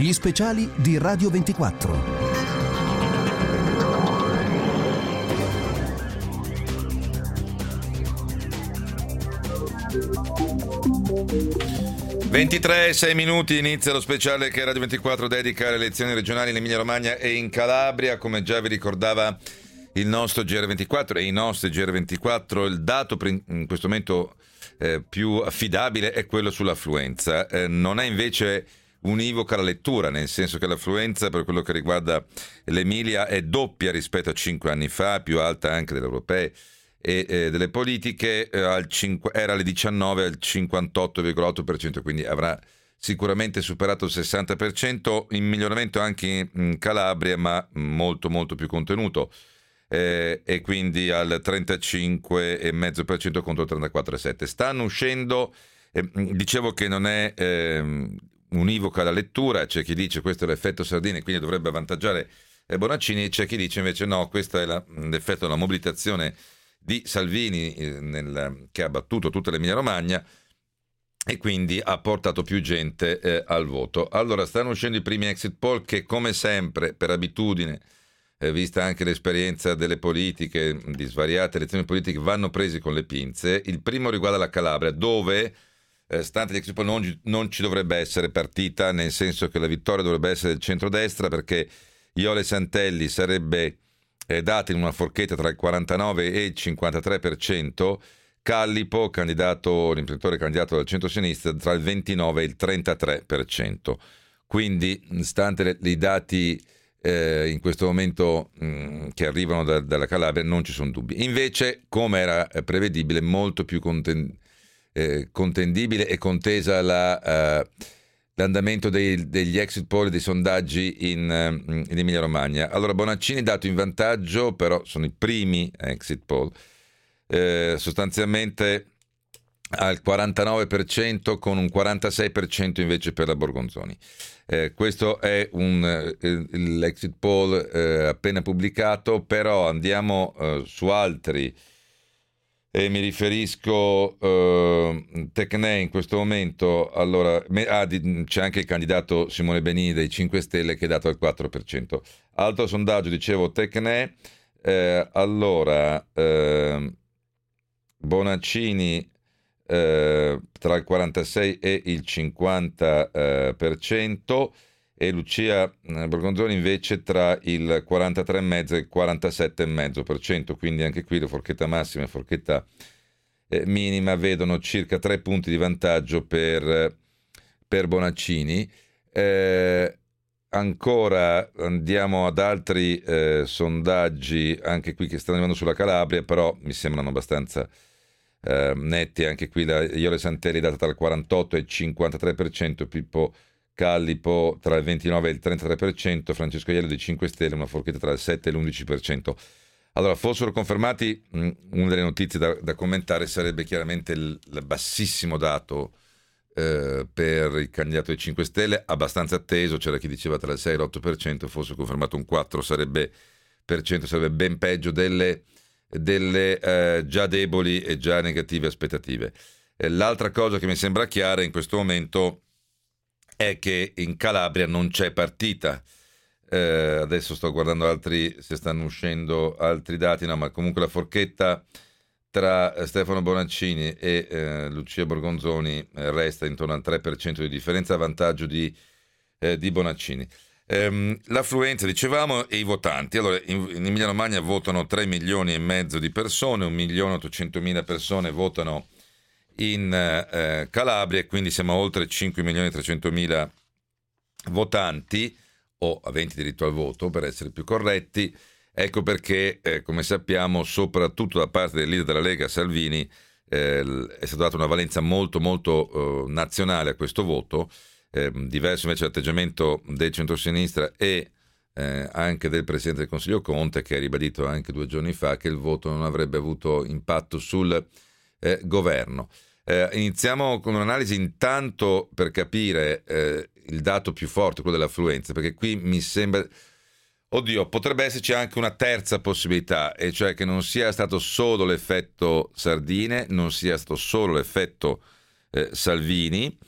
Gli speciali di Radio 24. 23:06, inizia lo speciale che Radio 24 dedica alle elezioni regionali in Emilia Romagna e in Calabria. Come già vi ricordava il nostro GR24 e i nostri GR24, il dato in questo momento più affidabile è quello sull'affluenza. Non è invece univoca la lettura, nel senso che l'affluenza per quello che riguarda l'Emilia è doppia rispetto a 5 anni fa, più alta anche delle europee e delle politiche, era alle 19 al 58,8%, quindi avrà sicuramente superato il 60%, in miglioramento anche in Calabria, ma molto molto più contenuto, e quindi al 35,5% contro il 34,7%. Stanno uscendo, dicevo che non è univoca la lettura, c'è chi dice questo è l'effetto Sardini, quindi dovrebbe avvantaggiare Bonaccini, c'è chi dice invece no, questo è l'effetto della mobilitazione di Salvini che ha battuto tutta l'Emilia Romagna e quindi ha portato più gente al voto. Allora stanno uscendo i primi exit poll che, come sempre, per abitudine, vista anche l'esperienza delle politiche, di svariate elezioni politiche, vanno presi con le pinze. Il primo riguarda la Calabria, dove stante gli exit poll non ci dovrebbe essere partita, nel senso che la vittoria dovrebbe essere del centrodestra, perché Jole Santelli sarebbe data in una forchetta tra il 49 e il 53%, Callipo, l'imprenditore candidato dal centro-sinistra, tra il 29 e il 33%. Quindi, stante i dati in questo momento che arrivano dalla Calabria, non ci sono dubbi. Invece, come era prevedibile, molto più contendibile e contesa l'andamento degli exit poll e dei sondaggi in Emilia Romagna. Allora, Bonaccini dato in vantaggio, però sono i primi exit poll, sostanzialmente al 49% con un 46% invece per la Borgonzoni. Questo è l'exit poll appena pubblicato, però andiamo su altri. E mi riferisco Tecne in questo momento. Allora, c'è anche il candidato Simone Benini dei 5 Stelle che è dato al 4%. Altro sondaggio, dicevo, Tecne. Allora, Bonaccini tra il 46 e il 50%, e Lucia Borgonzoni invece tra il 43,5 e il 47,5%, quindi anche qui la forchetta massima e la forchetta minima vedono circa 3 punti di vantaggio per Bonaccini. Ancora andiamo ad altri sondaggi, anche qui che stanno arrivando sulla Calabria, però mi sembrano abbastanza netti. Anche qui la Jole Santelli data tra il 48 e il 53%, Pippo Callipo tra il 29 e il 33%, Francesco Iello dei 5 Stelle una forchetta tra il 7 e l'11%. Allora, fossero confermati, una delle notizie da commentare sarebbe chiaramente il bassissimo dato per il candidato dei 5 Stelle, abbastanza atteso. C'era chi diceva tra il 6 e l'8%, fosse confermato un 4% sarebbe ben peggio delle già deboli e già negative aspettative. L'altra cosa che mi sembra chiara in questo momento è che in Calabria non c'è partita. Adesso sto guardando se stanno uscendo altri dati, no, ma comunque la forchetta tra Stefano Bonaccini e Lucia Borgonzoni resta intorno al 3% di differenza a vantaggio di Bonaccini. L'affluenza, dicevamo, e i votanti. Allora, in Emilia Romagna votano 3 milioni e mezzo di persone, 1.800.000 persone votano in Calabria, quindi siamo a oltre 5.300.000 votanti o aventi diritto al voto, per essere più corretti. Ecco perché, come sappiamo, soprattutto da parte del leader della Lega, Salvini, è stata data una valenza molto molto nazionale a questo voto, diverso invece l'atteggiamento del centrosinistra e anche del Presidente del Consiglio Conte, che ha ribadito anche 2 giorni fa che il voto non avrebbe avuto impatto sul governo. Iniziamo con un'analisi intanto per capire il dato più forte, quello dell'affluenza, perché qui mi sembra, potrebbe esserci anche una terza possibilità, e cioè che non sia stato solo l'effetto Sardine, non sia stato solo l'effetto Salvini,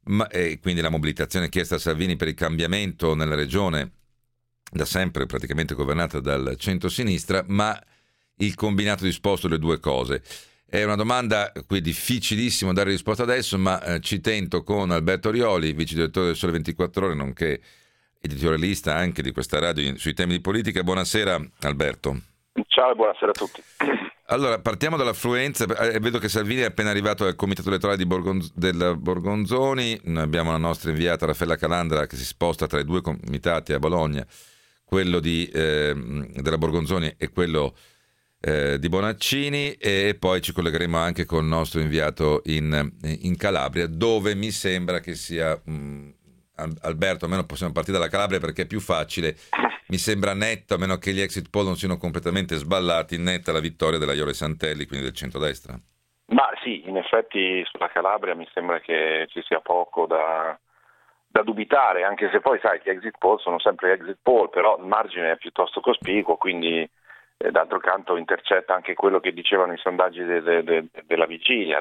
e quindi la mobilitazione chiesta a Salvini per il cambiamento nella regione, da sempre praticamente governata dal centro-sinistra, ma il combinato disposto delle due cose. È una domanda qui difficilissimo dare risposta adesso, ma ci tento con Alberto Rioli, vice direttore del Sole 24 Ore, nonché editorialista anche di questa radio sui temi di politica. Buonasera Alberto. Ciao e buonasera a tutti. Allora, partiamo dall'affluenza. Vedo che Salvini è appena arrivato al comitato elettorale del Borgonzoni. Noi abbiamo la nostra inviata Raffaella Calandra che si sposta tra i due comitati a Bologna, quello della Borgonzoni e quello di Bonaccini, e poi ci collegheremo anche con il nostro inviato in Calabria, dove mi sembra che sia Alberto, almeno possiamo partire dalla Calabria perché è più facile. Mi sembra netto, a meno che gli exit poll non siano completamente sballati, netta la vittoria della Iole Santelli, quindi del centrodestra. Ma sì, in effetti sulla Calabria mi sembra che ci sia poco da dubitare, anche se poi sai che exit poll sono sempre exit poll, però il margine è piuttosto cospicuo, quindi d'altro canto intercetta anche quello che dicevano i sondaggi della vigilia,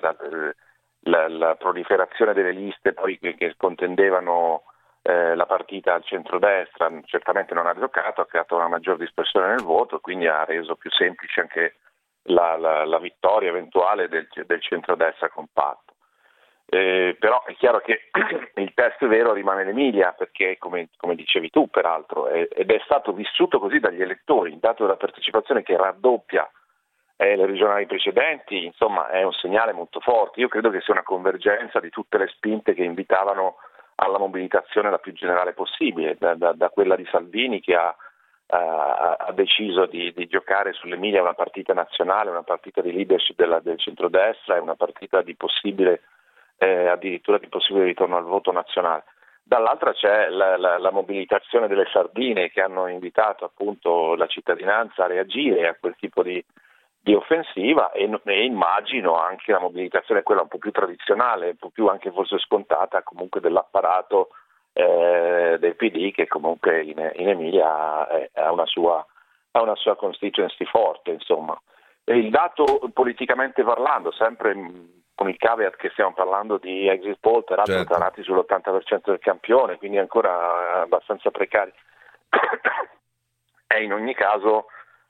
la proliferazione delle liste poi che contendevano la partita al centrodestra certamente non ha giocato, ha creato una maggior dispersione nel voto, quindi ha reso più semplice anche la vittoria eventuale del centrodestra compatto. Però è chiaro che il test vero rimane l'Emilia, perché come dicevi tu peraltro, ed è stato vissuto così dagli elettori, il dato della partecipazione che raddoppia le regionali precedenti, insomma è un segnale molto forte. Io credo che sia una convergenza di tutte le spinte che invitavano alla mobilitazione la più generale possibile, da quella di Salvini che ha deciso di giocare sull'Emilia una partita nazionale, una partita di leadership del centrodestra e una partita di possibile addirittura di possibile ritorno al voto nazionale. Dall'altra c'è la mobilitazione delle sardine che hanno invitato appunto la cittadinanza a reagire a quel tipo di offensiva e immagino anche la mobilitazione quella un po' più tradizionale, un po' più anche forse scontata comunque dell'apparato del PD che comunque in Emilia ha una sua constituency forte, insomma. E il dato politicamente parlando, sempre con il caveat che stiamo parlando di exit poll, peraltro certo, tornati sull'80% del campione, quindi ancora abbastanza precari, è in ogni caso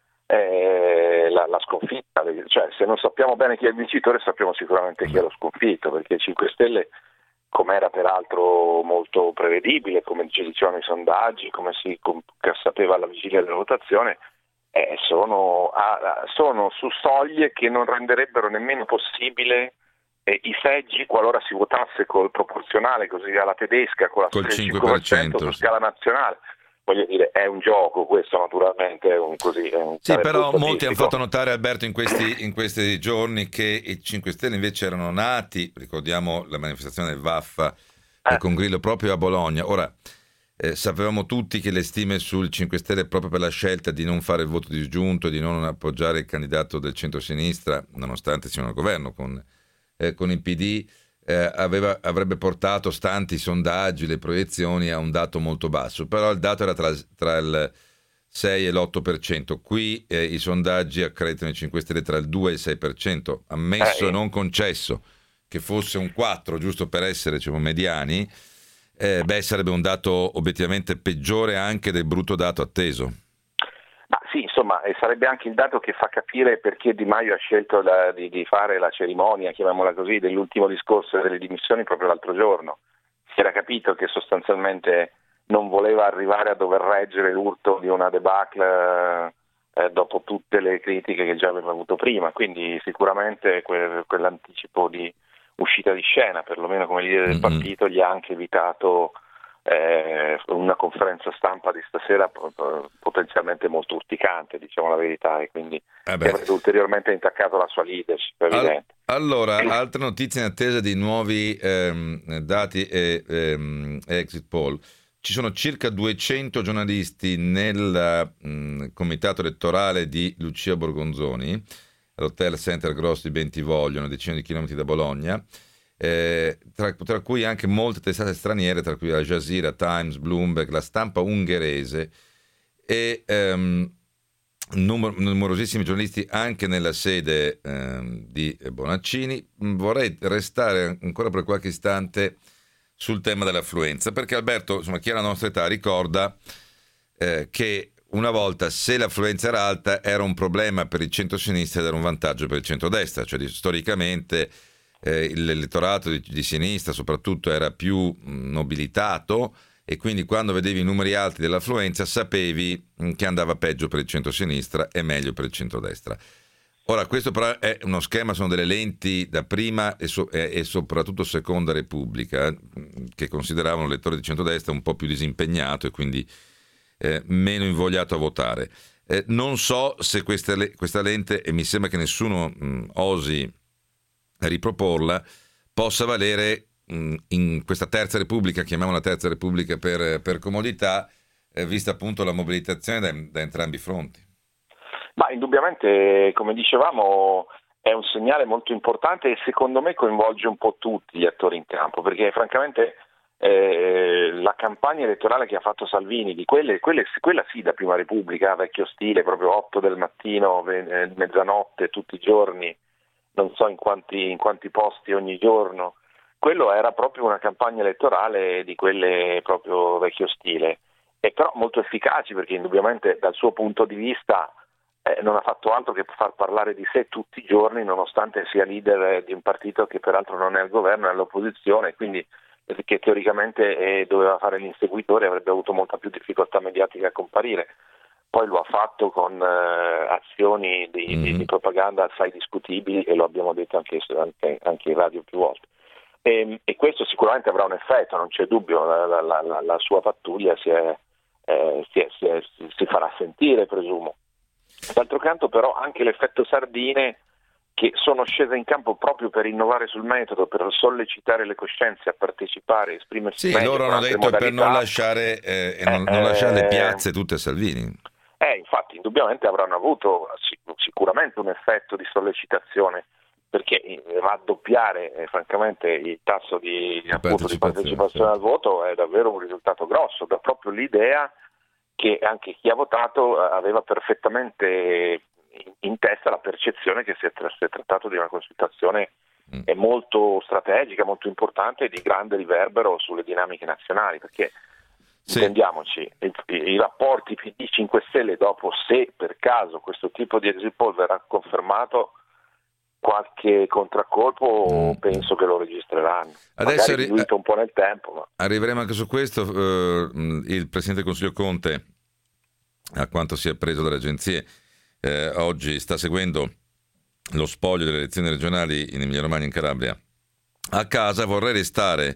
la sconfitta, cioè se non sappiamo bene chi è il vincitore sappiamo sicuramente chi è lo sconfitto, perché 5 Stelle, come era peraltro molto prevedibile, come dicevano i sondaggi, come si sapeva alla vigilia della votazione, sono su soglie che non renderebbero nemmeno possibile i seggi qualora si votasse col proporzionale così alla tedesca con col 5% su scala nazionale. Voglio dire, è un gioco questo, naturalmente è un sì, però molti hanno fatto notare, Alberto, in questi giorni che i 5 Stelle invece erano nati, ricordiamo la manifestazione del Vaffa con Grillo proprio a Bologna. Ora sapevamo tutti che le stime sul 5 Stelle, proprio per la scelta di non fare il voto disgiunto, di non appoggiare il candidato del centro-sinistra, nonostante sia un governo con il PD, avrebbe portato, stanti i sondaggi, le proiezioni, a un dato molto basso, però il dato era tra il 6 e l'8%. Qui i sondaggi accreditano i 5 Stelle tra il 2 e il 6%, ammesso e non concesso che fosse un 4, giusto per essere, diciamo, mediani, sarebbe un dato obiettivamente peggiore anche del brutto dato atteso. Ma sì, insomma, sarebbe anche il dato che fa capire perché Di Maio ha scelto di fare la cerimonia, chiamiamola così, dell'ultimo discorso delle dimissioni proprio l'altro giorno. Si era capito che sostanzialmente non voleva arrivare a dover reggere l'urto di una debacle dopo tutte le critiche che già aveva avuto prima, quindi sicuramente quell'anticipo di uscita di scena, perlomeno come leader del partito, gli ha anche evitato una conferenza stampa di stasera potenzialmente molto urticante, diciamo la verità, e quindi avrebbe ulteriormente intaccato la sua leadership, evidente. Allora, altre notizie in attesa di nuovi dati e exit poll. Ci sono circa 200 giornalisti nel comitato elettorale di Lucia Borgonzoni, all'Hotel Center Gross di Bentivoglio, una decina di chilometri da Bologna, tra cui anche molte testate straniere, tra cui Al Jazeera, Times, Bloomberg, la stampa ungherese e numerosissimi giornalisti anche nella sede di Bonaccini. Vorrei restare ancora per qualche istante sul tema dell'affluenza, perché Alberto, insomma, chi ha la nostra età ricorda che una volta, se l'affluenza era alta, era un problema per il centro-sinistra ed era un vantaggio per il centro-destra, cioè storicamente l'elettorato di sinistra soprattutto era più nobilitato, e quindi quando vedevi i numeri alti dell'affluenza sapevi che andava peggio per il centro-sinistra e meglio per il centro-destra. Ora, questo però è uno schema, sono delle lenti da prima e soprattutto seconda Repubblica, che consideravano il lettore di centrodestra un po' più disimpegnato e quindi meno invogliato a votare. Non so se questa lente, e mi sembra che nessuno osi riproporla, possa valere in questa terza Repubblica, chiamiamola terza Repubblica per comodità, vista appunto la mobilitazione da entrambi i fronti. Ma indubbiamente, come dicevamo, è un segnale molto importante e secondo me coinvolge un po' tutti gli attori in campo, perché francamente la campagna elettorale che ha fatto Salvini, di quella sì da Prima Repubblica, vecchio stile, proprio 8 del mattino, mezzanotte, tutti i giorni, non so in quanti posti ogni giorno, quello era proprio una campagna elettorale di quelle proprio vecchio stile, e però molto efficaci, perché indubbiamente dal suo punto di vista non ha fatto altro che far parlare di sé tutti i giorni, nonostante sia leader di un partito che peraltro non è al governo, è all'opposizione, quindi che teoricamente doveva fare l'inseguitore, avrebbe avuto molta più difficoltà mediatica a comparire. Poi lo ha fatto con azioni di propaganda assai discutibili, e lo abbiamo detto anche in radio più volte. E questo sicuramente avrà un effetto, non c'è dubbio, la sua pattuglia si farà sentire, presumo. D'altro canto però anche l'effetto sardine, che sono scese in campo proprio per innovare sul metodo, per sollecitare le coscienze a partecipare, esprimersi meglio. Loro hanno detto modalità, per non lasciare non lasciare le piazze tutte a Salvini. Infatti indubbiamente avranno avuto sicuramente un effetto di sollecitazione, perché raddoppiare francamente il tasso di partecipazione al voto è davvero un risultato grosso, dà proprio l'idea che anche chi ha votato aveva perfettamente in testa la percezione che si è trattato di una consultazione molto strategica, molto importante e di grande riverbero sulle dinamiche nazionali, perché intendiamoci, i rapporti PD 5 Stelle dopo, se per caso questo tipo di exit poll verrà confermato, qualche contraccolpo penso che lo registreranno. Adesso magari diluito un po' nel tempo. Ma... Arriveremo anche su questo. Il Presidente del Consiglio Conte, a quanto si è appreso dalle agenzie, oggi sta seguendo lo spoglio delle elezioni regionali in Emilia-Romagna e in Calabria a casa. Vorrei restare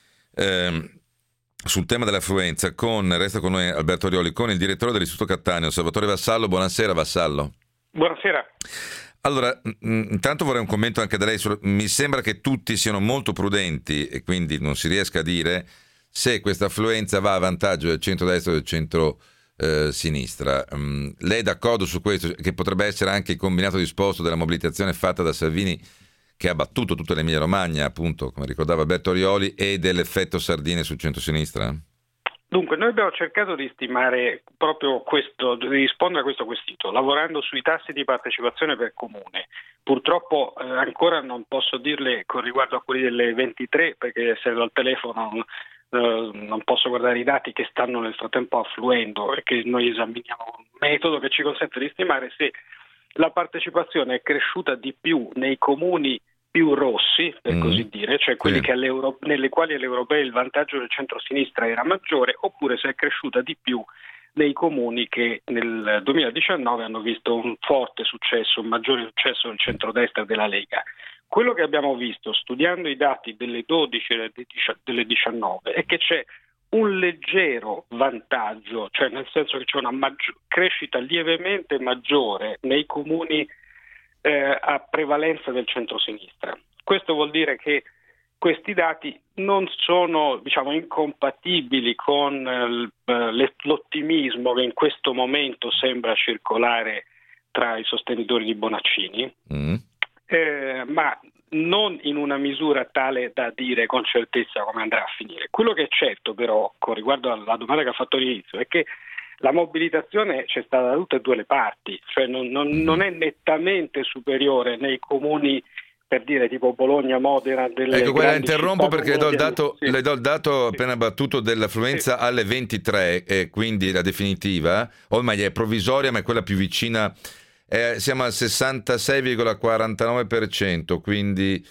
sul tema dell'affluenza resta con noi Alberto Orioli, con il direttore dell'Istituto Cattaneo, Salvatore Vassallo. Buonasera Vassallo. Buonasera. Allora, intanto vorrei un commento anche da lei. Mi sembra che tutti siano molto prudenti e quindi non si riesca a dire se questa affluenza va a vantaggio del centro-destra o del centro-sinistra. Lei è d'accordo su questo, che potrebbe essere anche il combinato disposto della mobilitazione fatta da Salvini, che ha battuto tutta l'Emilia Romagna, appunto, come ricordava Alberto Orioli, e dell'effetto sardine sul centro-sinistra? Dunque, noi abbiamo cercato di stimare proprio questo, di rispondere a questo quesito, lavorando sui tassi di partecipazione per comune. Purtroppo ancora non posso dirle con riguardo a quelli delle 23, perché essendo al telefono non posso guardare i dati che stanno nel frattempo affluendo, perché noi esaminiamo un metodo che ci consente di stimare se la partecipazione è cresciuta di più nei comuni più rossi, per così dire, cioè quelli che nelle quali alle europee il vantaggio del centro-sinistra era maggiore, oppure se è cresciuta di più nei comuni che nel 2019 hanno visto un forte successo, un maggiore successo del centrodestra e della Lega. Quello che abbiamo visto studiando i dati delle 12 e delle 19 è che c'è un leggero vantaggio, cioè nel senso che c'è una crescita lievemente maggiore nei comuni a prevalenza del centrosinistra. Questo vuol dire che questi dati non sono, incompatibili con l'ottimismo che in questo momento sembra circolare tra i sostenitori di Bonaccini, ma non in una misura tale da dire con certezza come andrà a finire. Quello che è certo però, con riguardo alla domanda che ha fatto all'inizio, è che la mobilitazione c'è stata da tutte e due le parti, cioè non è nettamente superiore nei comuni per dire tipo Bologna, Modena, delle ecco, guarda, grandi interrompo città perché le do il dato Sì. appena battuto dell'affluenza alle 23, e quindi la definitiva, ormai è provvisoria ma è quella più vicina, siamo al 66,49%, quindi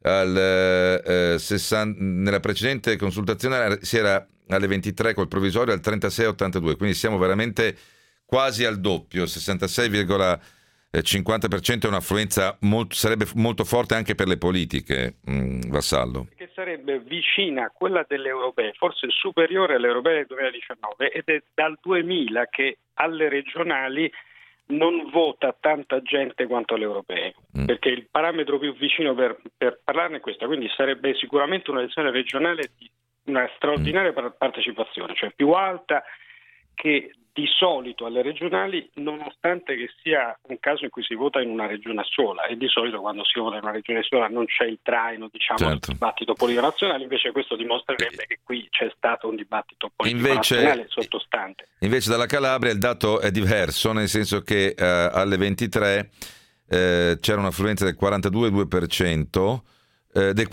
nella precedente consultazione si era alle 23 col provvisorio al 36,82, quindi siamo veramente quasi al doppio. 66,50% è un'affluenza sarebbe molto forte anche per le politiche, Vassallo. Che sarebbe vicina a quella delle europee, forse superiore alle europee del 2019, ed è dal 2000 che alle regionali non vota tanta gente quanto alle europee, perché il parametro più vicino per parlarne è questo, quindi sarebbe sicuramente un'elezione regionale di una straordinaria partecipazione, cioè più alta che di solito alle regionali, nonostante che sia un caso in cui si vota in una regione sola, e di solito quando si vota in una regione sola non c'è il traino, certo, del dibattito politico nazionale. Invece questo dimostrerebbe che qui c'è stato un dibattito politico nazionale sottostante. Invece dalla Calabria il dato è diverso, nel senso che alle 23 c'era un'affluenza del 42,2%, del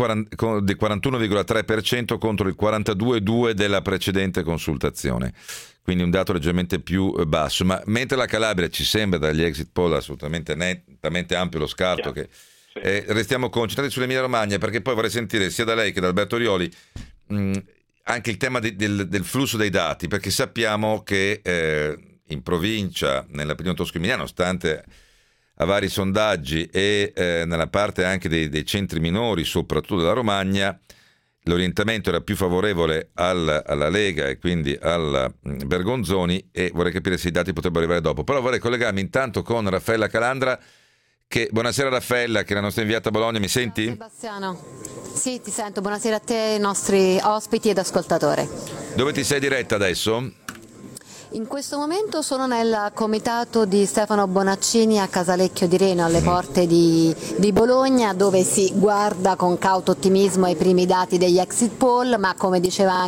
41,3% contro il 42,2% della precedente consultazione, quindi un dato leggermente più basso. Ma mentre la Calabria ci sembra dagli exit poll assolutamente nettamente ampio lo scarto, che restiamo concentrati sull'Emilia Romagna, perché poi vorrei sentire sia da lei che da Alberto Orioli anche il tema del flusso dei dati, perché sappiamo che in provincia, nella Pennino Tosco-Emiliana, nonostante a vari sondaggi e nella parte anche dei centri minori, soprattutto della Romagna, l'orientamento era più favorevole alla Lega e quindi al Bergonzoni, e vorrei capire se i dati potrebbero arrivare dopo. Però vorrei collegarmi intanto con Raffaella Calandra. Buonasera Raffaella, che è la nostra inviata a Bologna, mi senti? Sebastiano, sì, ti sento. Buonasera a te, ai nostri ospiti ed ascoltatori. Dove ti sei diretta adesso? In questo momento sono nel comitato di Stefano Bonaccini a Casalecchio di Reno, alle porte di Bologna, dove si guarda con cauto ottimismo ai primi dati degli exit poll, ma come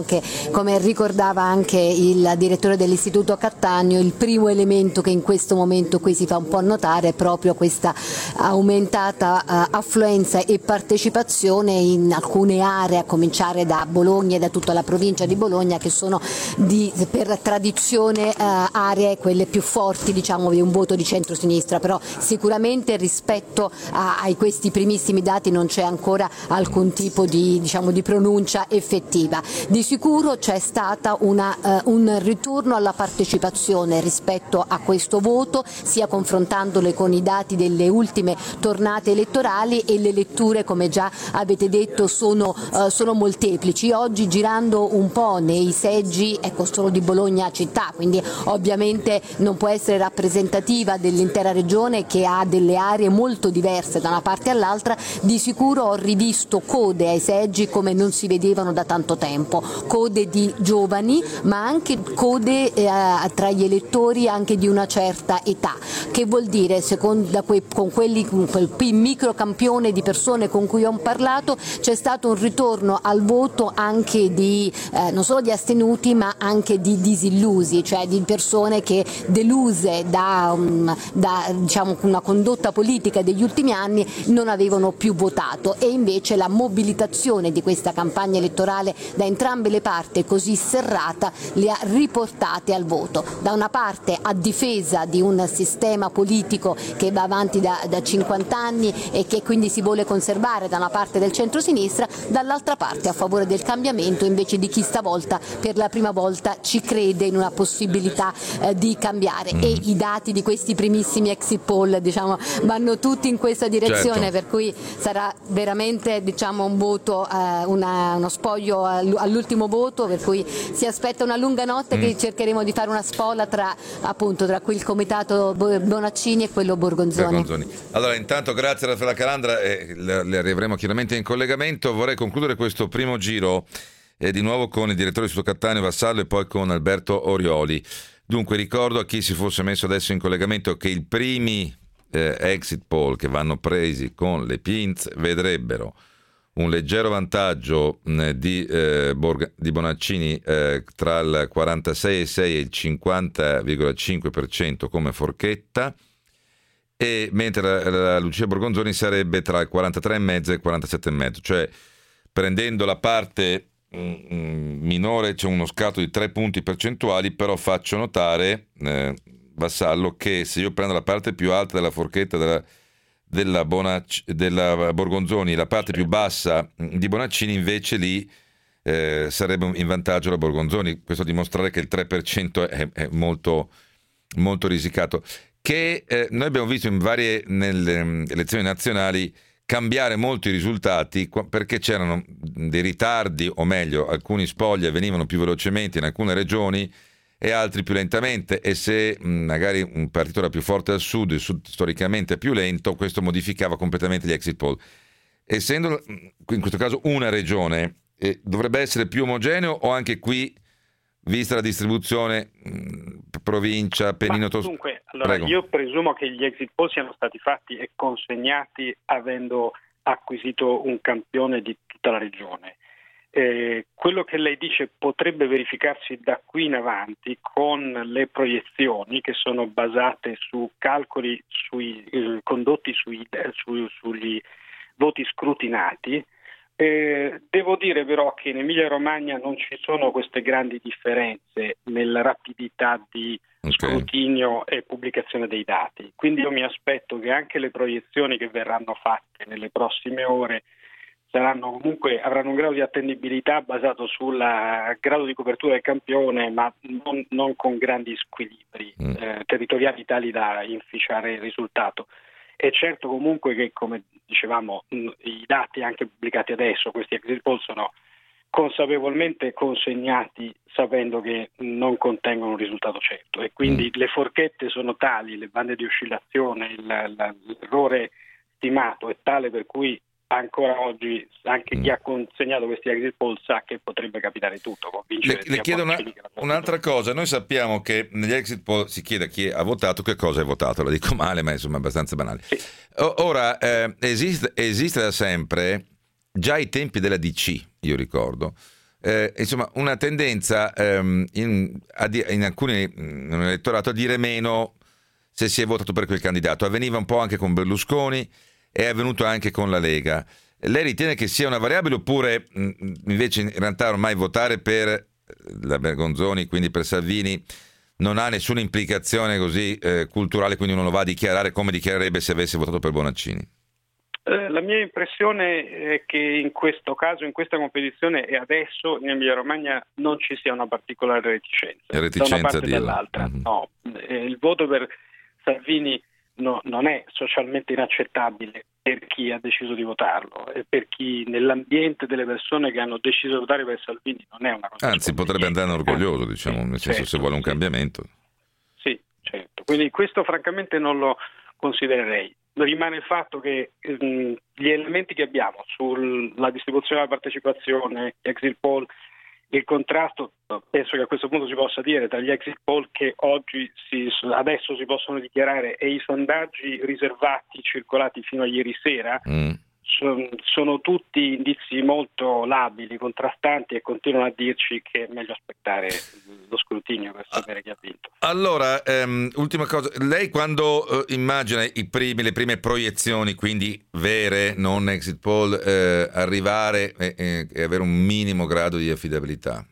ricordava anche il direttore dell'Istituto Cattaneo, il primo elemento che in questo momento qui si fa un po' notare è proprio questa aumentata affluenza e partecipazione in alcune aree, a cominciare da Bologna e da tutta la provincia di Bologna, che sono per tradizione aree quelle più forti, diciamo, di un voto di centrosinistra. Però sicuramente rispetto a questi primissimi dati non c'è ancora alcun tipo di pronuncia effettiva. Di sicuro c'è stata un ritorno alla partecipazione rispetto a questo voto, sia confrontandole con i dati delle ultime tornate elettorali, e le letture, come già avete detto, sono molteplici. Oggi, girando un po' nei seggi, solo di Bologna città, quindi ovviamente non può essere rappresentativa dell'intera regione, che ha delle aree molto diverse da una parte all'altra. Di sicuro ho rivisto code ai seggi come non si vedevano da tanto tempo, code di giovani, ma anche code tra gli elettori anche di una certa età, che vuol dire, con quel microcampione di persone con cui ho parlato, c'è stato un ritorno al voto anche non solo di astenuti, ma anche di disillusi, cioè di persone che, deluse da una condotta politica degli ultimi anni, non avevano più votato, e invece la mobilitazione di questa campagna elettorale da entrambe le parti, così serrata, le ha riportate al voto, da una parte a difesa di un sistema politico che va avanti da 50 anni e che quindi si vuole conservare da una parte del centro-sinistra, dall'altra parte a favore del cambiamento, invece di chi stavolta per la prima volta ci crede in una possibilità di cambiare. E i dati di questi primissimi exit poll, vanno tutti in questa direzione, certo. Per cui sarà veramente, un voto, uno spoglio all'ultimo voto, per cui si aspetta una lunga notte che cercheremo di fare una spola tra quel comitato Bonaccini e quello Borgonzoni. Allora, intanto grazie a Raffaella Calandra, le arriveremo chiaramente in collegamento. Vorrei concludere questo primo giro di nuovo con il direttore dell'Istituto Cattaneo Vassallo e poi con Alberto Orioli. Dunque, ricordo a chi si fosse messo adesso in collegamento che i primi exit poll che vanno presi con le pinze vedrebbero un leggero vantaggio di Bonaccini tra il 46,6 e il 50,5% come forchetta, e mentre la Lucia Borgonzoni sarebbe tra il 43,5 e il 47,5, cioè prendendo la parte minore c'è uno scatto di 3 punti percentuali, però faccio notare, Vassallo, che se io prendo la parte più alta della forchetta della Borgonzoni, la parte più bassa di Bonaccini, invece lì sarebbe in vantaggio la Borgonzoni. Questo a dimostrare che il 3% è molto, molto risicato, che noi abbiamo visto nelle elezioni nazionali cambiare molto i risultati perché c'erano dei ritardi, o meglio, alcuni spogli avvenivano più velocemente in alcune regioni e altri più lentamente, e se magari un partito era più forte al sud, il sud storicamente è più lento, questo modificava completamente gli exit poll. Essendo in questo caso una regione, dovrebbe essere più omogeneo, o anche qui, vista la distribuzione, provincia, Appennino Toscano? Dunque, allora, io presumo che gli exit poll siano stati fatti e consegnati avendo acquisito un campione di tutta la regione. Quello che lei dice potrebbe verificarsi da qui in avanti con le proiezioni, che sono basate su calcoli condotti sugli voti scrutinati. Devo dire però che in Emilia-Romagna non ci sono queste grandi differenze nella rapidità di scrutinio e pubblicazione dei dati, quindi io mi aspetto che anche le proiezioni che verranno fatte nelle prossime ore avranno un grado di attendibilità basato sul grado di copertura del campione, ma non con grandi squilibri territoriali tali da inficiare il risultato. È certo comunque che, come dicevamo, i dati anche pubblicati adesso, questi exit poll, sono consapevolmente consegnati sapendo che non contengono un risultato certo, e quindi le forchette sono tali, le bande di oscillazione, l'errore stimato è tale per cui ancora oggi anche chi ha consegnato questi exit poll sa che potrebbe capitare tutto. Le chiedo un'altra cosa. Noi sappiamo che negli exit poll si chiede a chi ha votato che cosa hai votato, la dico male ma insomma è abbastanza banale. Sì. Ora esiste da sempre, già ai tempi della DC, io ricordo, insomma una tendenza in alcuni nell'elettorato a dire meno se si è votato per quel candidato. Avveniva un po' anche con Berlusconi, è avvenuto anche con la Lega. Lei ritiene che sia una variabile, oppure invece in realtà ormai votare per la Bergonzoni, quindi per Salvini, non ha nessuna implicazione così culturale, quindi uno lo va a dichiarare come dichiarerebbe se avesse votato per Bonaccini? La mia impressione è che in questo caso, in questa competizione e adesso in Emilia-Romagna, non ci sia una particolare reticenza da una parte e dall'altra. No, il voto per Salvini non è socialmente inaccettabile per chi ha deciso di votarlo, e per chi nell'ambiente delle persone che hanno deciso di votare per Salvini non è una cosa. Anzi, potrebbe andare orgoglioso, diciamo, nel senso, se vuole un cambiamento. Sì, certo. Quindi questo francamente non lo considererei. Rimane il fatto che gli elementi che abbiamo sulla distribuzione della partecipazione, exit poll, il contrasto, penso che a questo punto si possa dire, tra gli exit poll che adesso si possono dichiarare e i sondaggi riservati circolati fino a ieri sera, sono tutti indizi molto labili, contrastanti, e continuano a dirci che è meglio aspettare lo scrutinio per sapere chi ha vinto. Allora, ultima cosa, lei quando immagina le prime proiezioni, quindi vere, non exit poll, arrivare e avere un minimo grado di affidabilità?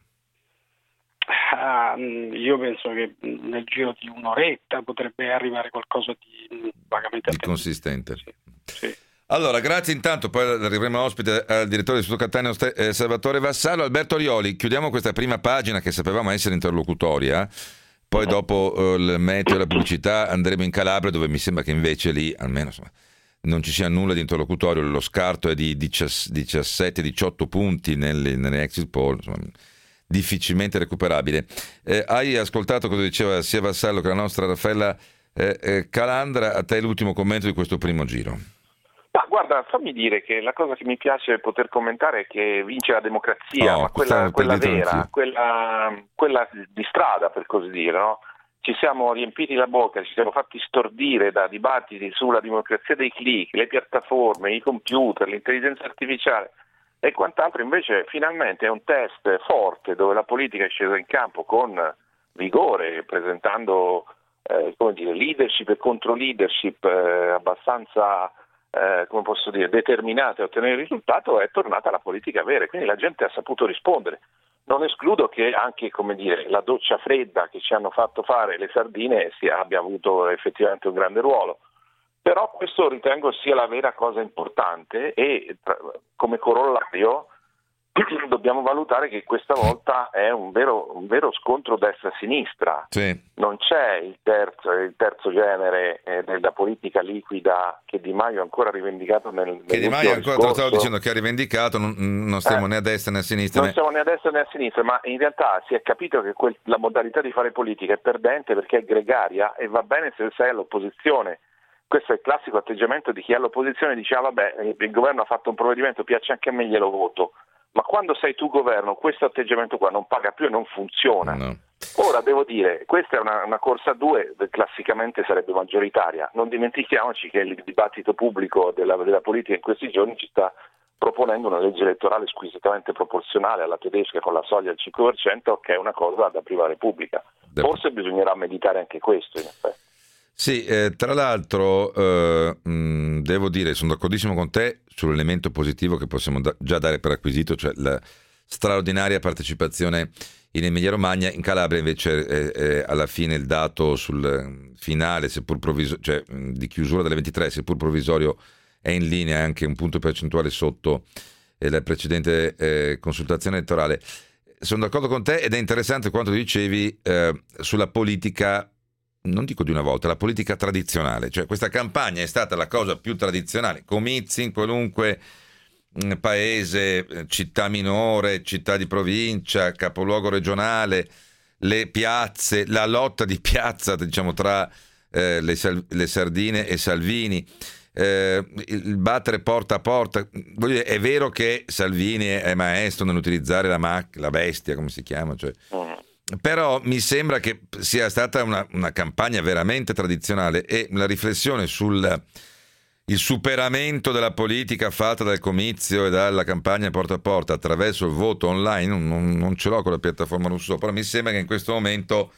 Io penso che nel giro di un'oretta potrebbe arrivare qualcosa di vagamente consistente. Sì. Allora, grazie intanto, poi arriveremo ospite al direttore dell'Istituto Cattaneo Salvatore Vassallo. Alberto Orioli, chiudiamo questa prima pagina che sapevamo essere interlocutoria, poi dopo il meteo e la pubblicità andremo in Calabria, dove mi sembra che invece lì, almeno insomma, non ci sia nulla di interlocutorio, lo scarto è di 17-18 punti nelle exit poll, insomma, difficilmente recuperabile. Hai ascoltato cosa diceva sia Vassallo che la nostra Raffaella Calandra. A te l'ultimo commento di questo primo giro. Ma guarda, fammi dire che la cosa che mi piace poter commentare è che vince la democrazia, ma quella vera, quella di strada, per così dire, no? Ci siamo riempiti la bocca, ci siamo fatti stordire da dibattiti sulla democrazia dei click, le piattaforme, i computer, l'intelligenza artificiale e quant'altro. Invece finalmente è un test forte dove la politica è scesa in campo con vigore, presentando leadership e contro leadership abbastanza determinate a ottenere il risultato, è tornata la politica vera, quindi la gente ha saputo rispondere. Non escludo che anche la doccia fredda che ci hanno fatto fare le sardine abbia avuto effettivamente un grande ruolo, però questo ritengo sia la vera cosa importante e come corollario dobbiamo valutare che questa volta è un vero scontro destra-sinistra. Sì. Non c'è il terzo genere della politica liquida che Di Maio ha ancora rivendicato che Di Maio ancora, te lo stavo dicendo, che ha rivendicato, non stiamo né a destra né a sinistra. Non siamo né a destra né a sinistra, ma in realtà si è capito che la modalità di fare politica è perdente perché è gregaria e va bene se sei all'opposizione. Questo è il classico atteggiamento di chi è all'opposizione, dice vabbè, il governo ha fatto un provvedimento, piace anche a me, glielo voto. Ma quando sei tu governo, questo atteggiamento qua non paga più e non funziona. No. Ora devo dire, questa è una corsa a due, classicamente sarebbe maggioritaria. Non dimentichiamoci che il dibattito pubblico della politica in questi giorni ci sta proponendo una legge elettorale squisitamente proporzionale alla tedesca con la soglia del 5%, che è una cosa da privare pubblica. Forse bisognerà meditare anche questo, in effetti. Sì, tra l'altro devo dire, sono d'accordissimo con te sull'elemento positivo che possiamo già dare per acquisito, cioè la straordinaria partecipazione in Emilia-Romagna. In Calabria invece alla fine il dato sul finale, seppur cioè di chiusura delle 23, seppur provvisorio, è in linea, anche un punto percentuale sotto la precedente consultazione elettorale. Sono d'accordo con te ed è interessante quanto dicevi sulla politica, non dico di una volta, la politica tradizionale, cioè questa campagna è stata la cosa più tradizionale, comizi in qualunque paese, città minore, città di provincia, capoluogo regionale, le piazze, la lotta di piazza, diciamo, tra le sardine e Salvini, il battere porta a porta. Voglio dire, è vero che Salvini è maestro nell'utilizzare la bestia, come si chiama, cioè. Però mi sembra che sia stata una campagna veramente tradizionale e la riflessione sul il superamento della politica fatta dal comizio e dalla campagna porta a porta attraverso il voto online, non ce l'ho con la piattaforma Rousseau, però mi sembra che in questo momento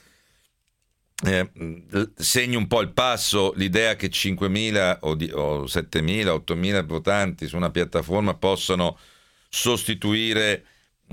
segni un po' il passo l'idea che 5.000 o 7.000, 8.000 votanti su una piattaforma possano sostituire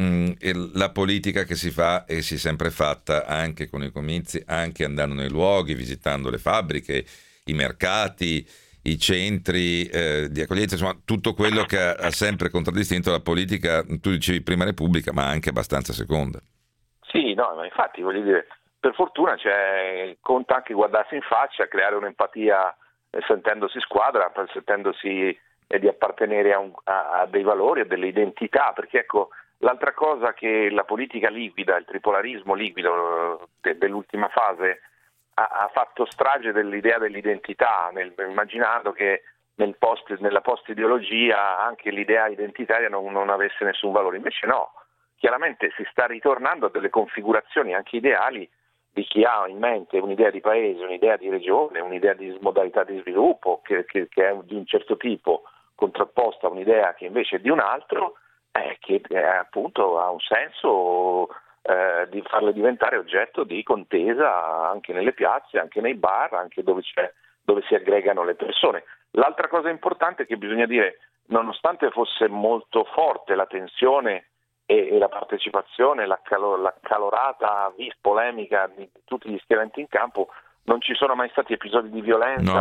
la politica che si fa e si è sempre fatta anche con i comizi, anche andando nei luoghi, visitando le fabbriche, i mercati, i centri di accoglienza, insomma tutto quello che ha sempre contraddistinto la politica, tu dicevi prima Repubblica, ma anche abbastanza seconda. Sì, no, ma infatti voglio dire, per fortuna conta anche guardarsi in faccia, creare un'empatia sentendosi squadra, sentendosi di appartenere a dei valori, a delle identità, perché ecco, l'altra cosa che la politica liquida, il tripolarismo liquido dell'ultima fase ha fatto strage dell'idea dell'identità, immaginando che nella post-ideologia anche l'idea identitaria non avesse nessun valore. Invece no, chiaramente si sta ritornando a delle configurazioni anche ideali di chi ha in mente un'idea di paese, un'idea di regione, un'idea di modalità di sviluppo che è di un certo tipo, contrapposta a un'idea che invece è di un altro, che appunto ha un senso di farle diventare oggetto di contesa anche nelle piazze, anche nei bar, anche dove si aggregano le persone. L'altra cosa importante che bisogna dire, nonostante fosse molto forte la tensione e la partecipazione, la calorata polemica di tutti gli schieramenti in campo, non ci sono mai stati episodi di violenza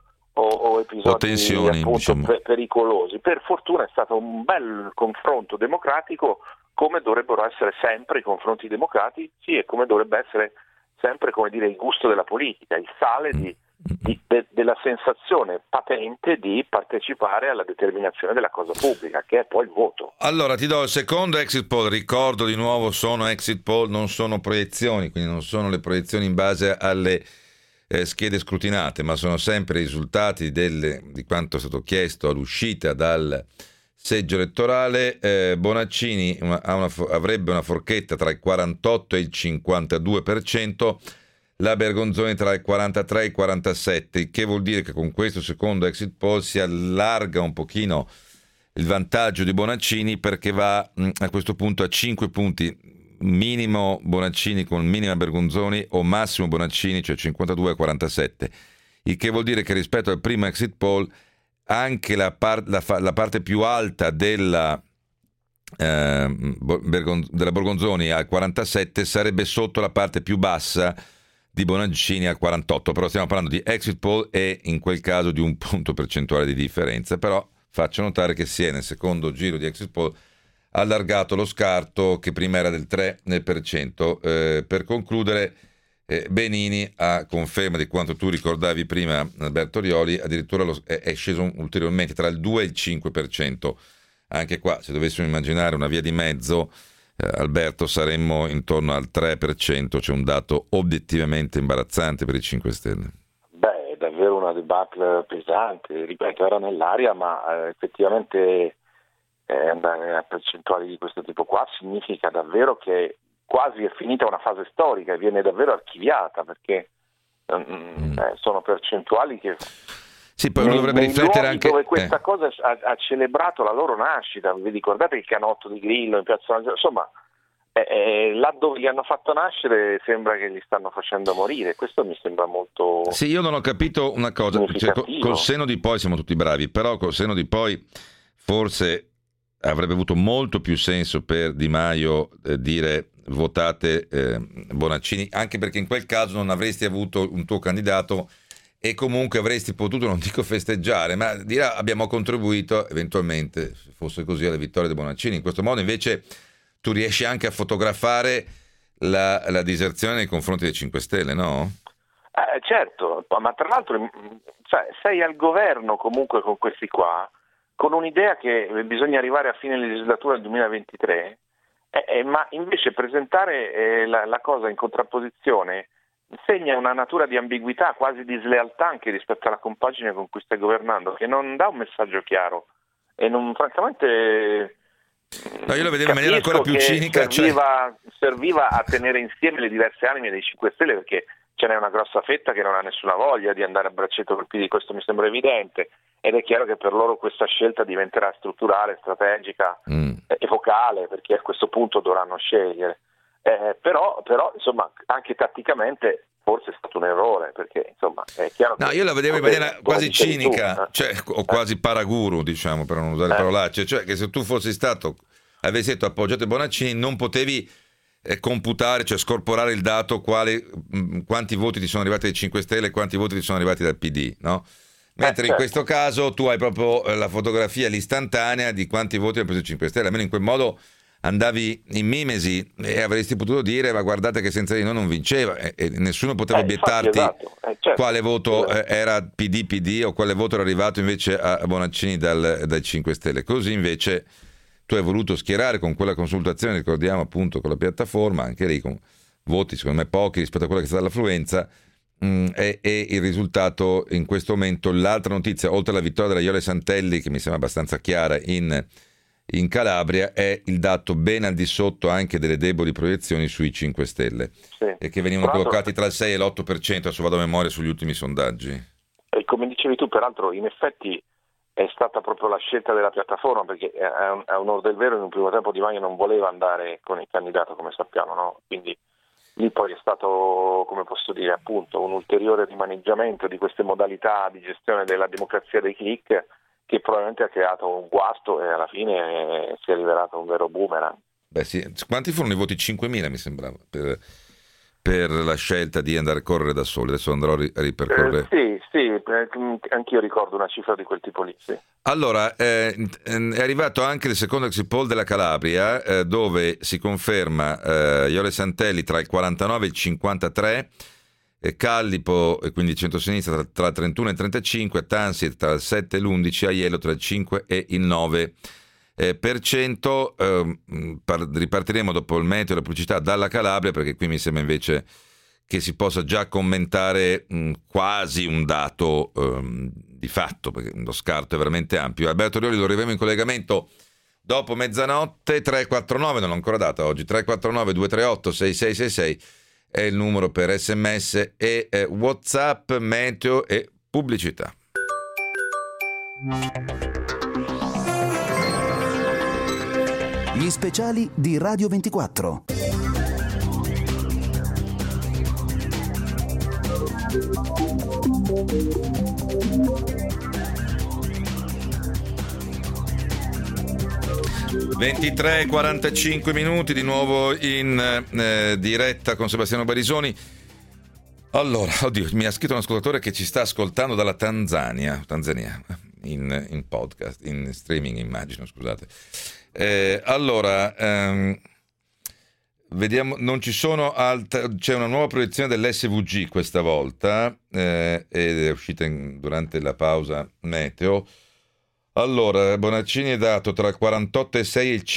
o episodi tensioni, appunto, diciamo, pericolosi. Per fortuna è stato un bel confronto democratico, come dovrebbero essere sempre i confronti democratici e come dovrebbe essere sempre, come dire, il gusto della politica, il sale della sensazione patente di partecipare alla determinazione della cosa pubblica, che è poi il voto. Allora ti do il secondo exit poll, ricordo di nuovo, sono exit poll, non sono proiezioni, quindi non sono le proiezioni in base alle schede scrutinate, ma sono sempre i risultati di quanto è stato chiesto all'uscita dal seggio elettorale. Bonaccini avrebbe una forchetta tra il 48 e il 52%, la Bergonzoni tra il 43 e il 47%, che vuol dire che con questo secondo exit poll si allarga un pochino il vantaggio di Bonaccini, perché va a questo punto a 5 punti minimo Bonaccini con minima Bergonzoni o massimo Bonaccini, cioè 52-47, il che vuol dire che rispetto al primo exit poll anche la parte più alta della Borgonzoni al 47 sarebbe sotto la parte più bassa di Bonaccini al 48, però stiamo parlando di exit poll e in quel caso di un punto percentuale di differenza. Però faccio notare che si è nel secondo giro di exit poll allargato lo scarto, che prima era del 3%. Per concludere, Benini, a conferma di quanto tu ricordavi prima, Alberto Rioli, addirittura è sceso ulteriormente tra il 2 e il 5%. Anche qua, se dovessimo immaginare una via di mezzo, Alberto, saremmo intorno al 3%, c'è un dato obiettivamente imbarazzante per i 5 Stelle. Beh, è davvero una debacle pesante, ripeto, era nell'aria, ma effettivamente andare a percentuali di questo tipo qua significa davvero che quasi è finita una fase storica e viene davvero archiviata, perché sono percentuali che... Sì, poi uno dovrebbe riflettere anche dove questa cosa ha celebrato la loro nascita. Vi ricordate il canotto di Grillo in Piazza Maggiore? Insomma, là dove li hanno fatto nascere sembra che li stanno facendo morire. Questo mi sembra molto... Sì, io non ho capito una cosa, cioè, col senno di poi siamo tutti bravi, però col senno di poi forse avrebbe avuto molto più senso per Di Maio dire votate Bonaccini, anche perché in quel caso non avresti avuto un tuo candidato e comunque avresti potuto, non dico festeggiare, ma dire abbiamo contribuito eventualmente, se fosse così, alla vittoria di Bonaccini. In questo modo invece tu riesci anche a fotografare la diserzione nei confronti dei 5 Stelle, no? Certo, ma tra l'altro sei al governo comunque con questi qua, con un'idea che bisogna arrivare a fine legislatura del 2023, ma invece presentare la cosa in contrapposizione segna una natura di ambiguità, quasi di slealtà anche rispetto alla compagine con cui stai governando, che non dà un messaggio chiaro e non, francamente, no, io lo vedevo in maniera ancora più cinica, serviva a tenere insieme le diverse anime dei 5 Stelle, perché ce n'è una grossa fetta che non ha nessuna voglia di andare a braccetto col piedi, questo mi sembra evidente, ed è chiaro che per loro questa scelta diventerà strutturale, strategica e focale, perché a questo punto dovranno scegliere. Però insomma anche tatticamente forse è stato un errore, perché insomma è chiaro che io la vedevo in maniera quasi cinica, cioè, o quasi paraguru, diciamo, per non usare parolacce, cioè che se tu fossi stato, avessi detto appoggiate Bonaccini, non potevi computare, cioè scorporare il dato quanti voti ti sono arrivati dai 5 Stelle e quanti voti ti sono arrivati dal PD, no? Mentre in questo caso tu hai proprio la fotografia, l'istantanea di quanti voti hanno preso i 5 Stelle, almeno in quel modo andavi in mimesi e avresti potuto dire ma guardate che senza di noi non vinceva, e nessuno poteva obiettarti certo. Quale voto era PD o quale voto era arrivato invece a Bonaccini dai 5 Stelle. Così invece tu hai voluto schierare con quella consultazione, ricordiamo appunto con la piattaforma, anche lì con voti secondo me pochi rispetto a quella che è stata l'affluenza, e il risultato in questo momento, l'altra notizia oltre alla vittoria della Iole Santelli che mi sembra abbastanza chiara in Calabria, è il dato ben al di sotto anche delle deboli proiezioni sui 5 Stelle, e che venivano collocati tra il 6 e l'8%, adesso vado a memoria sugli ultimi sondaggi. E come dicevi tu, peraltro, in effetti è stata proprio la scelta della piattaforma, perché a onor del vero in un primo tempo Di Maio non voleva andare con il candidato, come sappiamo, no? Quindi lì poi è stato, come posso dire, appunto un ulteriore rimaneggiamento di queste modalità di gestione della democrazia dei click, che probabilmente ha creato un guasto e alla fine si è rivelato un vero boomerang. Beh sì, quanti furono i voti? 5.000 mi sembrava per la scelta di andare a correre da soli. Adesso andrò a ripercorrere. Sì, anch'io ricordo una cifra di quel tipo lì, sì. Allora, è arrivato anche il secondo exit poll della Calabria, dove si conferma Iole Santelli tra il 49 e il 53, Callipo, quindi centrosinistra, tra il 31 e il 35, Tansi tra il 7 e l'11, Aiello tra il 5 e il 9%. Ripartiremo dopo il meteo e la pubblicità dalla Calabria, perché qui mi sembra invece che si possa già commentare quasi un dato di fatto, perché lo scarto è veramente ampio. Alberto Rioli lo arriveremo in collegamento dopo mezzanotte. 349, non l'ho ancora data oggi, 349 238 6666 è il numero per SMS e WhatsApp, meteo e pubblicità. Gli speciali di Radio 24. (23:45) di nuovo in diretta con Sebastiano Barisoni. Allora, oddio, mi ha scritto un ascoltatore che ci sta ascoltando dalla Tanzania in podcast, in streaming immagino, scusate. Vediamo, non ci sono c'è una nuova proiezione dell'SVG questa volta, ed è uscita durante la pausa meteo. Allora, Bonaccini è dato tra il 48,6 e il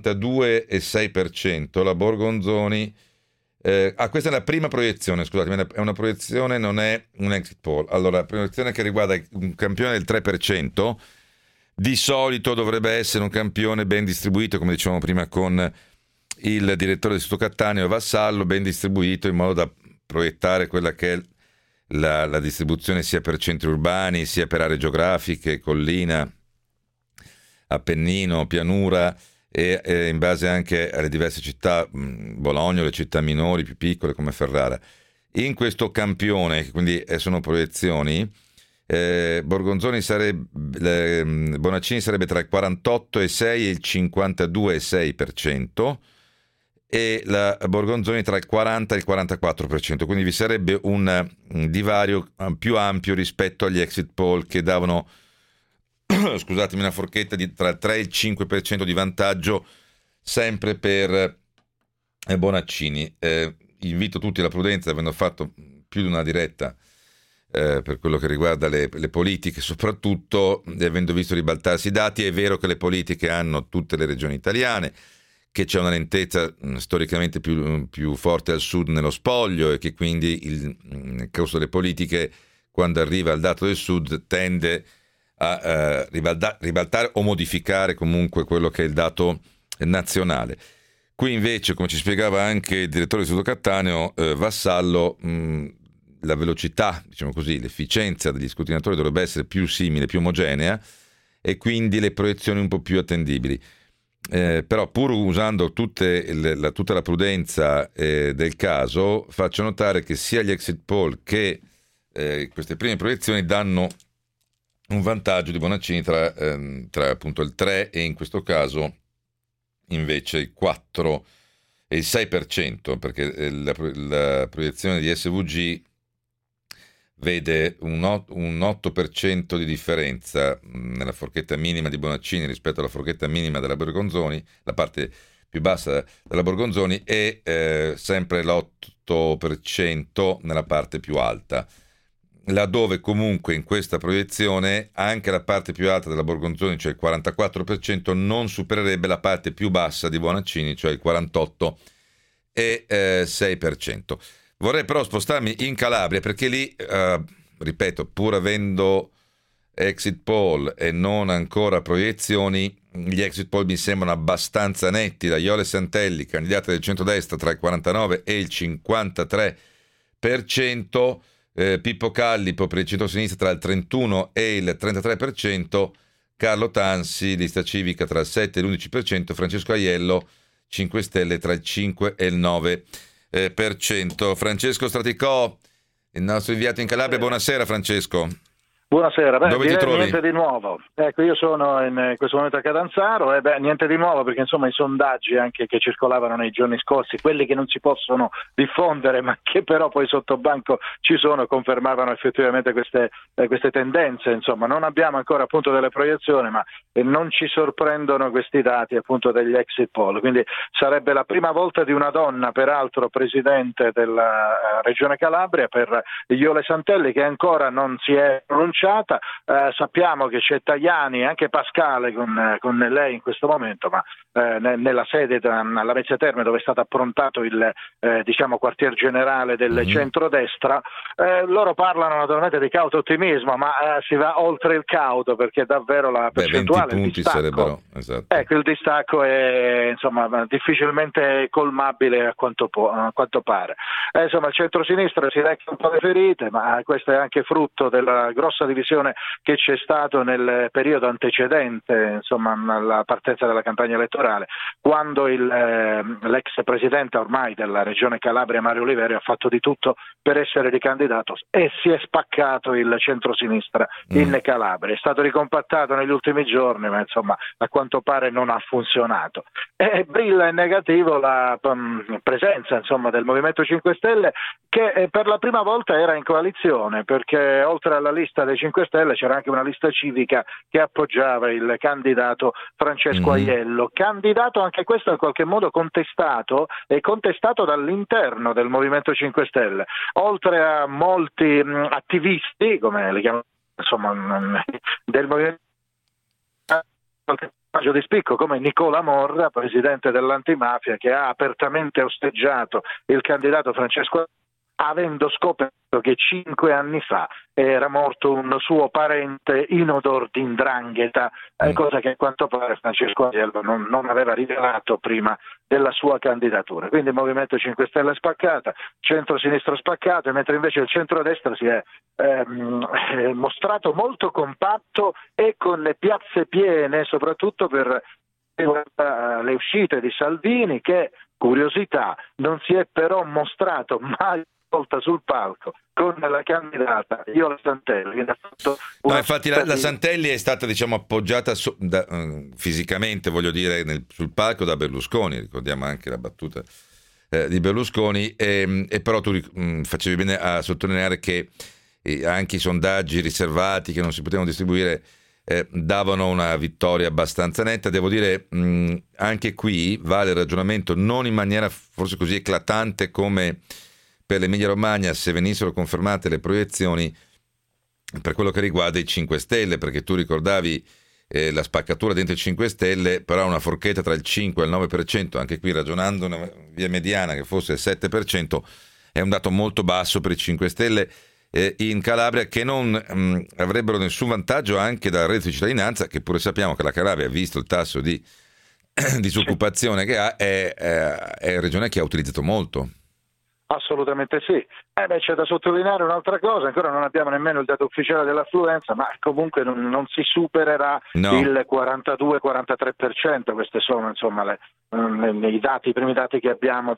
52,6%, la Borgonzoni... questa è la prima proiezione, scusatemi, è una proiezione, non è un exit poll. Allora, la proiezione che riguarda un campione del 3%, di solito dovrebbe essere un campione ben distribuito, come dicevamo prima con il direttore dell'Istituto Cattaneo Vassallo, ben distribuito in modo da proiettare quella che è la distribuzione sia per centri urbani, sia per aree geografiche, collina, Appennino, pianura, e in base anche alle diverse città, Bologna, le città minori più piccole come Ferrara. In questo campione, quindi sono proiezioni, Bonaccini sarebbe tra il 48,6 e il 52,6%, e la Borgonzoni tra il 40 e il 44%, quindi vi sarebbe un divario più ampio rispetto agli exit poll che davano scusatemi, una forchetta tra il 3 e il 5% di vantaggio sempre per Bonaccini. Invito tutti alla prudenza, avendo fatto più di una diretta per quello che riguarda le politiche, soprattutto avendo visto ribaltarsi i dati. È vero che le politiche hanno tutte le regioni italiane, che c'è una lentezza storicamente più forte al sud nello spoglio, e che quindi il corso delle politiche, quando arriva al dato del sud, tende a ribaltare o modificare comunque quello che è il dato nazionale. Qui invece, come ci spiegava anche il direttore dell'Istituto Cattaneo Vassallo, la velocità, diciamo così, l'efficienza degli scrutinatori dovrebbe essere più simile, più omogenea, e quindi le proiezioni un po' più attendibili. Però pur usando tutta la prudenza del caso, faccio notare che sia gli exit poll che queste prime proiezioni danno un vantaggio di Bonaccini tra appunto il 3 e in questo caso invece il 4 e il 6%, perché la proiezione di SVG vede un 8% di differenza nella forchetta minima di Bonaccini rispetto alla forchetta minima della Borgonzoni, la parte più bassa della Borgonzoni, e sempre l'8% nella parte più alta, laddove comunque in questa proiezione anche la parte più alta della Borgonzoni, cioè il 44%, non supererebbe la parte più bassa di Bonaccini, cioè il 48,6%. Vorrei però spostarmi in Calabria, perché lì, ripeto, pur avendo exit poll e non ancora proiezioni, gli exit poll mi sembrano abbastanza netti. La Iole Santelli, candidata del centrodestra, tra il 49 e il 53%, Pippo Callipo per il centro-sinistra tra il 31 e il 33%, Carlo Tansi, lista civica, tra il 7 e l'11%, Francesco Aiello, 5 Stelle, tra il 5 e il 9%. Francesco Straticò, il nostro inviato in Calabria. Buonasera Francesco. Buonasera, dove ti trovi? Niente di nuovo. Ecco, io sono in questo momento a Catanzaro, niente di nuovo, perché insomma i sondaggi anche che circolavano nei giorni scorsi, quelli che non si possono diffondere ma che però poi sotto banco ci sono, confermavano effettivamente queste tendenze. Insomma, non abbiamo ancora appunto delle proiezioni, ma non ci sorprendono questi dati appunto degli exit poll, quindi sarebbe la prima volta di una donna, peraltro presidente della regione Calabria, per Iole Santelli, che ancora non si è pronunciata. Sappiamo che c'è Tajani e anche Pascale con lei in questo momento, ma nella sede alla Mezzia Terme, dove è stato approntato il quartier generale del centrodestra. Loro parlano naturalmente di cauto ottimismo, ma si va oltre il cauto, perché davvero la percentuale, 20 punti sarebbero, esatto. Ecco, il distacco è insomma difficilmente colmabile a quanto pare. Insomma, il centro-sinistra si recca un po' le ferite, ma questo è anche frutto della grossa divisione che c'è stato nel periodo antecedente, insomma, alla partenza della campagna elettorale, quando l'ex presidente ormai della regione Calabria, Mario Oliveri, ha fatto di tutto per essere ricandidato e si è spaccato il centrosinistra in Calabria. È stato ricompattato negli ultimi giorni, ma insomma a quanto pare non ha funzionato. E brilla in negativo la presenza, insomma, del Movimento 5 Stelle, che per la prima volta era in coalizione, perché oltre alla lista dei 5 Stelle c'era anche una lista civica che appoggiava il candidato Francesco Aiello, candidato anche questo in qualche modo contestato, e contestato dall'interno del Movimento 5 Stelle, oltre a molti attivisti, come li chiamano, insomma, del Movimento di spicco, come Nicola Morra, presidente dell'antimafia, che ha apertamente osteggiato il candidato Francesco, avendo scoperto che 5 anni fa era morto un suo parente in odor di 'ndrangheta, cosa che a quanto pare Francesco Aiello non aveva rivelato prima della sua candidatura. Quindi il Movimento 5 Stelle è spaccata, centro-sinistra spaccato, mentre invece il centro-destra si è mostrato molto compatto e con le piazze piene, soprattutto per le uscite di Salvini, che, curiosità, non si è però mostrato mai volta sul palco con la candidata Iole Santelli. No, infatti la Santelli è stata, diciamo, appoggiata fisicamente, voglio dire, sul palco da Berlusconi. Ricordiamo anche la battuta di Berlusconi, e però tu facevi bene a sottolineare che anche i sondaggi riservati che non si potevano distribuire davano una vittoria abbastanza netta. Devo dire, anche qui vale il ragionamento, non in maniera forse così eclatante come per l'Emilia Romagna, se venissero confermate le proiezioni per quello che riguarda i 5 Stelle, perché tu ricordavi la spaccatura dentro i 5 Stelle, però una forchetta tra il 5 e il 9%, anche qui ragionando una via mediana che fosse il 7%, è un dato molto basso per i 5 Stelle in Calabria, che non avrebbero nessun vantaggio anche dal reddito di cittadinanza, che pure sappiamo che la Calabria, visto il tasso di disoccupazione che ha, è regione che ha utilizzato molto. Assolutamente sì. C'è da sottolineare un'altra cosa, ancora non abbiamo nemmeno il dato ufficiale dell'affluenza, ma comunque non si supererà il 42-43%, questi sono, insomma, i primi dati che abbiamo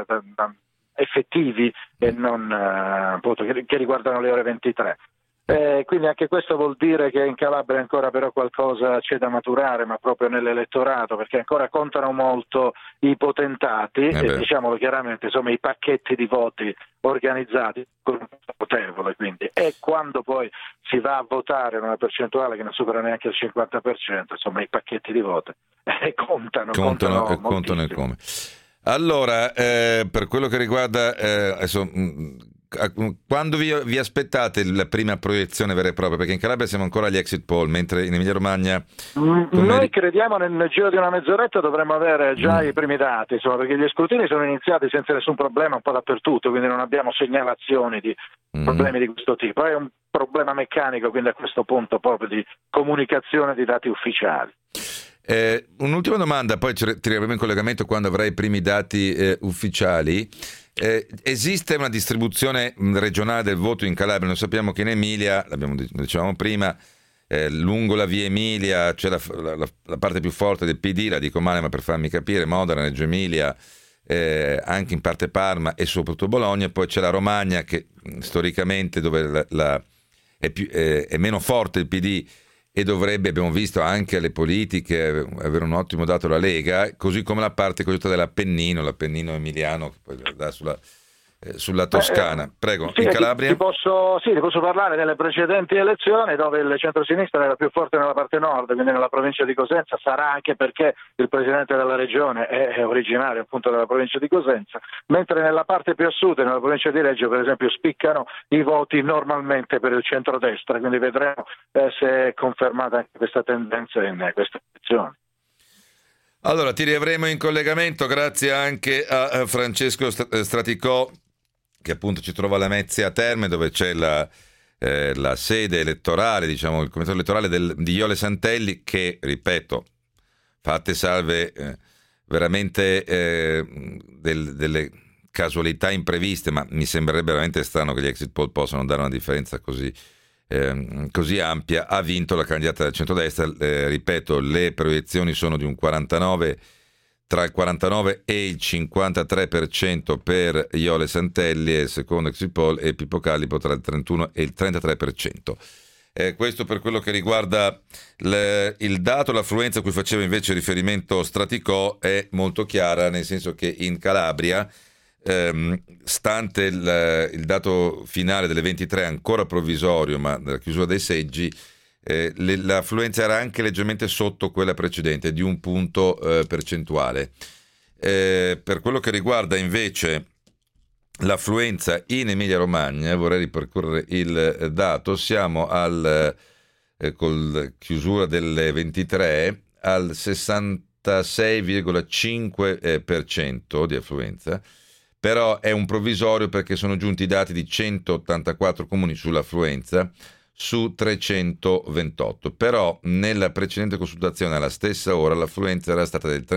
effettivi e non appunto, che riguardano le ore 23. Quindi anche questo vuol dire che in Calabria ancora però qualcosa c'è da maturare, ma proprio nell'elettorato, perché ancora contano molto i potentati, e diciamolo chiaramente, insomma, i pacchetti di voti organizzati con un notevole, quindi, e quando poi si va a votare in una percentuale che non supera neanche il 50%, insomma, i pacchetti di voti contano e come. Allora, per quello che riguarda adesso, quando vi aspettate la prima proiezione vera e propria? Perché in Calabria siamo ancora agli exit poll, mentre in Emilia Romagna noi crediamo nel giro di una mezz'oretta dovremmo avere già i primi dati, insomma, perché gli scrutini sono iniziati senza nessun problema un po' dappertutto, quindi non abbiamo segnalazioni di problemi di questo tipo. È un problema meccanico, quindi a questo punto proprio di comunicazione di dati ufficiali. Un'ultima domanda, poi ci tiriamo in collegamento quando avrai i primi dati ufficiali. Esiste una distribuzione regionale del voto in Calabria? Noi sappiamo che in Emilia, dicevamo prima, lungo la via Emilia c'è la parte più forte del PD, la dico male ma per farmi capire, Modena, Reggio Emilia, anche in parte Parma e soprattutto Bologna, poi c'è la Romagna che storicamente dove è meno forte il PD e dovrebbe, abbiamo visto anche alle politiche, avere un ottimo dato la Lega, così come la parte cosiddetta dell'Appennino, l'Appennino emiliano, che poi dà sulla Toscana. Prego, sì, in Calabria? Ti posso parlare delle precedenti elezioni dove il centro-sinistra era più forte nella parte nord, quindi nella provincia di Cosenza, sarà anche perché il presidente della regione è originario appunto della provincia di Cosenza, mentre nella parte più a sud, nella provincia di Reggio per esempio, spiccano i voti normalmente per il centro-destra, quindi vedremo se è confermata anche questa tendenza in queste elezioni. Allora, ti riavremo in collegamento, grazie anche a Francesco Straticò, che appunto ci trova a Lamezia Terme, dove c'è la sede elettorale, diciamo il comitato elettorale di Iole Santelli, che, ripeto, fatte salve veramente delle casualità impreviste, ma mi sembrerebbe veramente strano che gli exit poll possano dare una differenza così così ampia, ha vinto la candidata del centrodestra. Ripeto, le proiezioni sono di un 49, tra il 49 e il 53% per Iole Santelli e il secondo exit poll, e Pippo Callipo tra il 31 e il 33%. Questo per quello che riguarda il dato. L'affluenza a cui faceva invece riferimento Straticò è molto chiara, nel senso che in Calabria, stante il dato finale delle 23 ancora provvisorio, ma della chiusura dei seggi, l'affluenza era anche leggermente sotto quella precedente di un punto percentuale. Per quello che riguarda invece l'affluenza in Emilia Romagna, vorrei ripercorrere il dato, siamo con chiusura delle 23 al 66,5% di affluenza, però è un provvisorio perché sono giunti i dati di 184 comuni sull'affluenza su 328, però nella precedente consultazione alla stessa ora l'affluenza era stata del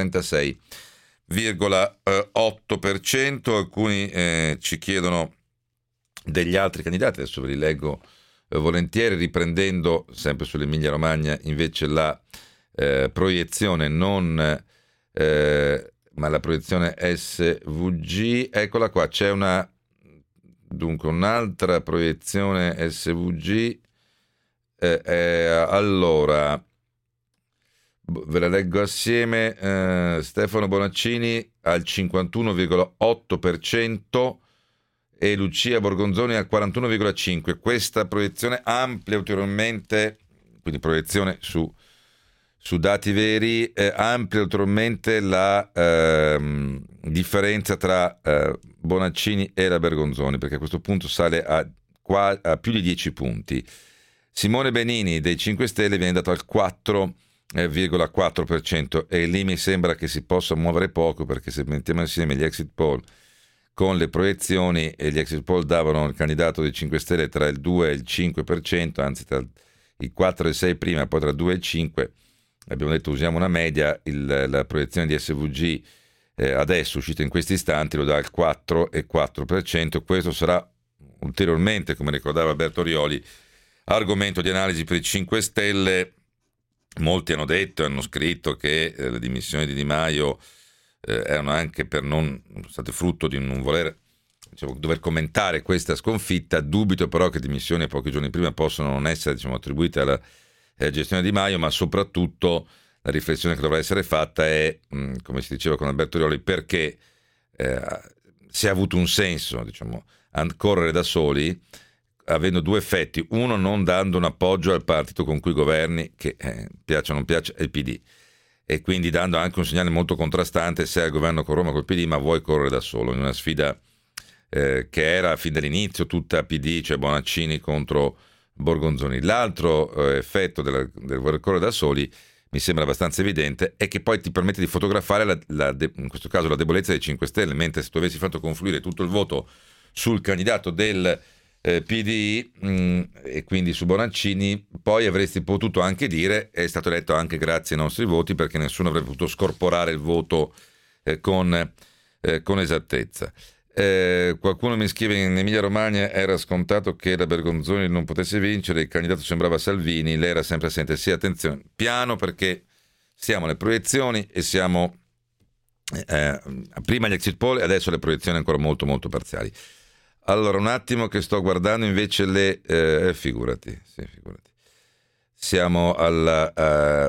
36,8%. Alcuni ci chiedono degli altri candidati, adesso ve li leggo volentieri, riprendendo sempre sull'Emilia Romagna invece la proiezione ma la proiezione SVG, eccola qua, c'è un'altra proiezione SVG, allora ve la leggo assieme. Stefano Bonaccini al 51,8% e Lucia Borgonzoni al 41,5%. Questa proiezione amplia ulteriormente, quindi proiezione su dati veri, amplia ulteriormente la differenza tra Bonaccini e la Bergonzoni, perché a questo punto sale a più di 10 punti. Simone Benini dei 5 Stelle viene dato al 4,4% e lì mi sembra che si possa muovere poco, perché se mettiamo insieme gli exit poll con le proiezioni, e gli exit poll davano il candidato dei 5 Stelle tra il 2 e il 5%, anzi tra il 4 e il 6 prima, poi tra il 2 e il 5%. Abbiamo detto usiamo una media, la proiezione di SVG adesso uscita in questi istanti lo dà al 4,4%. Questo sarà ulteriormente, come ricordava Alberto Rioli, argomento di analisi per i 5 Stelle. Molti hanno detto, hanno scritto che le dimissioni di Di Maio erano anche state frutto di non voler, dover commentare questa sconfitta. Dubito però che dimissioni pochi giorni prima possano non essere attribuite alla gestione di Di Maio, ma soprattutto la riflessione che dovrà essere fatta è, come si diceva con Alberto Rioli, perché si è avuto un senso correre da soli, avendo due effetti: uno, non dando un appoggio al partito con cui governi, che piaccia o non piaccia è il PD, e quindi dando anche un segnale molto contrastante: sei al governo con Roma col PD ma vuoi correre da solo, in una sfida che era fin dall'inizio tutta PD, cioè Bonaccini contro Borgonzoni. L'altro effetto del voler correre da soli, mi sembra abbastanza evidente, è che poi ti permette di fotografare in questo caso la debolezza dei 5 Stelle, mentre se tu avessi fatto confluire tutto il voto sul candidato del PD e quindi su Bonaccini, poi avresti potuto anche dire è stato eletto anche grazie ai nostri voti, perché nessuno avrebbe potuto scorporare il voto con esattezza. Qualcuno mi scrive: in Emilia Romagna era scontato che la Bergonzoni non potesse vincere, il candidato sembrava Salvini, lei era sempre assente. Sì, attenzione, piano, perché siamo alle proiezioni e siamo prima gli exit poll e adesso le proiezioni ancora molto molto parziali. Allora, un attimo che sto guardando invece figurati. Siamo alla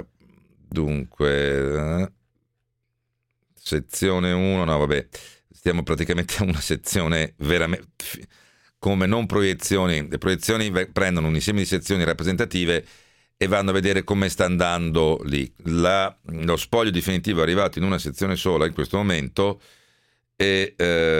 sezione 1, no vabbè, stiamo praticamente a una sezione veramente come non proiezioni. Le proiezioni prendono un insieme di sezioni rappresentative e vanno a vedere come sta andando lì. Lo spoglio definitivo è arrivato in una sezione sola in questo momento e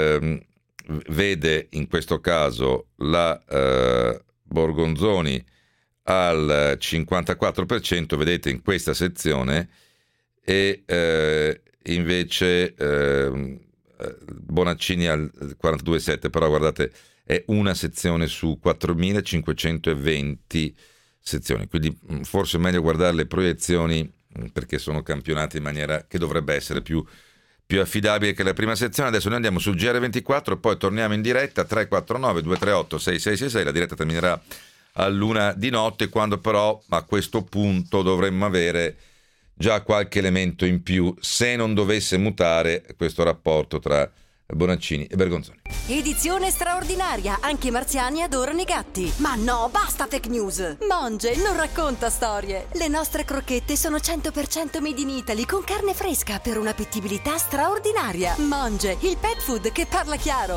vede in questo caso la Borgonzoni al 54%, vedete in questa sezione, e invece Bonaccini al 42,7%, però guardate è una sezione su 4.520 sezioni, quindi forse è meglio guardare le proiezioni perché sono campionate in maniera che dovrebbe essere più affidabile che la prima sezione. Adesso noi andiamo sul GR24, poi torniamo in diretta 349 238 6666, la diretta terminerà all'1 di notte, quando però a questo punto dovremmo avere già qualche elemento in più se non dovesse mutare questo rapporto tra Bonaccini e Bergonzoni. Edizione straordinaria, anche i marziani adorano i gatti. Ma no, basta fake news. Monge non racconta storie. Le nostre crocchette sono 100% made in Italy, con carne fresca per un'appetibilità straordinaria. Monge, il pet food che parla chiaro.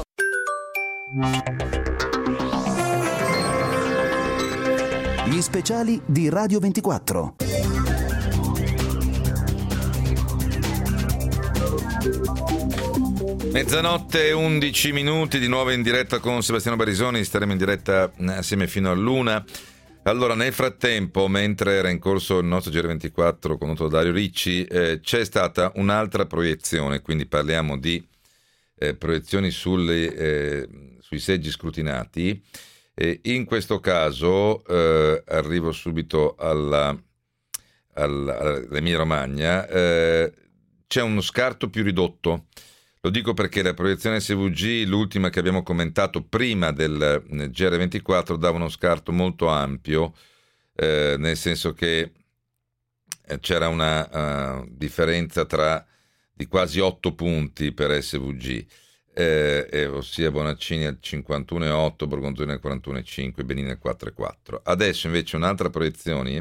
Gli speciali di Radio 24. Mezzanotte 11 minuti, di nuovo in diretta con Sebastiano Barisoni, staremo in diretta assieme fino all'1. Allora, nel frattempo, mentre era in corso il nostro GR24 condotto da Dario Ricci, c'è stata un'altra proiezione, quindi parliamo di proiezioni sui seggi scrutinati. In questo caso arrivo subito all'Emilia Romagna, c'è uno scarto più ridotto. Lo dico perché la proiezione SVG, l'ultima che abbiamo commentato prima del GR24, dava uno scarto molto ampio, nel senso che c'era una differenza di quasi 8 punti per SVG, ossia Bonaccini al 51,8, Bergonzoni al 41,5, Benini al 4,4. Adesso invece un'altra proiezione,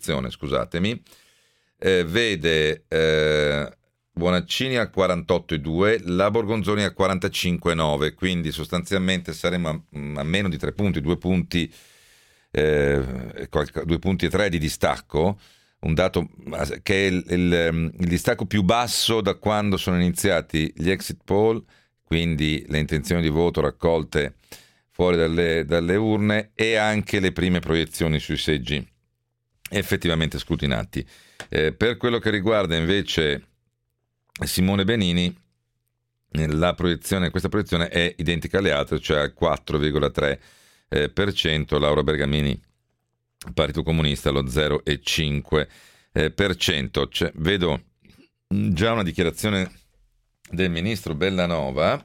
vede Bonaccini al 48,2, la Bergonzoni al 45,9, quindi sostanzialmente saremo a meno di 3 punti, 2 punti e 3 di distacco, un dato che è il distacco più basso da quando sono iniziati gli exit poll, quindi le intenzioni di voto raccolte fuori dalle urne, e anche le prime proiezioni sui seggi effettivamente scrutinati. Per quello che riguarda invece Simone Benini, questa proiezione è identica alle altre, cioè al 4,3%, Laura Bergamini, Partito Comunista, allo 0,5%. Vedo già una dichiarazione del ministro Bellanova,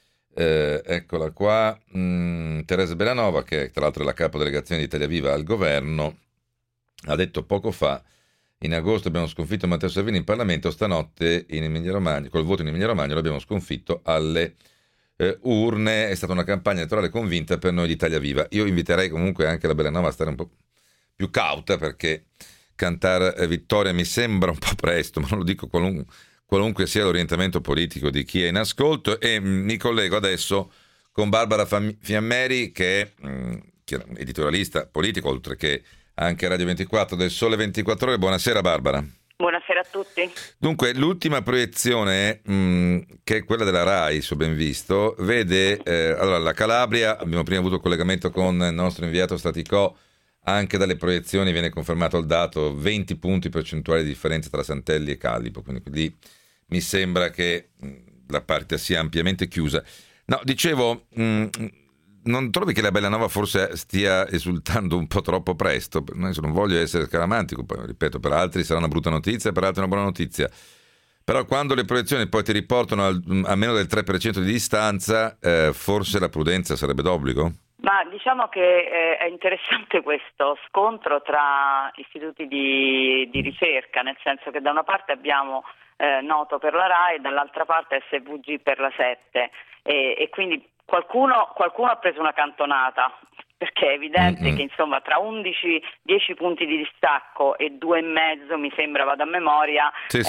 eccola qua, Teresa Bellanova, che tra l'altro è la capodelegazione di Italia Viva al governo, ha detto poco fa: in agosto abbiamo sconfitto Matteo Salvini in Parlamento, stanotte in Emilia-Romagna, col voto in Emilia-Romagna, l'abbiamo sconfitto alle urne. È stata una campagna elettorale convinta per noi di Italia Viva. Io inviterei comunque anche la Bellanova a stare un po' più cauta, perché cantare vittoria mi sembra un po' presto, ma non lo dico qualunque sia l'orientamento politico di chi è in ascolto. E mi collego adesso con Barbara Fiammeri, che è editorialista politico, oltre che anche Radio 24 del Sole 24 Ore. Buonasera Barbara. Buonasera a tutti. Dunque, l'ultima proiezione, che è quella della RAI, se ho ben visto, vede allora la Calabria. Abbiamo prima avuto collegamento con il nostro inviato Staticò, anche dalle proiezioni viene confermato il dato: 20 punti percentuali di differenza tra Santelli e Callipo, quindi lì mi sembra che la partita sia ampiamente chiusa. No, dicevo, non trovi che la Bellanova forse stia esultando un po' troppo presto? Non voglio essere scaramantico, poi ripeto, per altri sarà una brutta notizia, per altri una buona notizia. Però quando le proiezioni poi ti riportano a meno del 3% di distanza, forse la prudenza sarebbe d'obbligo? Ma diciamo che è interessante questo scontro tra istituti di ricerca, nel senso che da una parte abbiamo Noto per la RAI e dall'altra parte SVG per la 7, e quindi qualcuno ha preso una cantonata, perché è evidente che insomma tra 10 punti di distacco e 2,5, mi sembra, vado a memoria,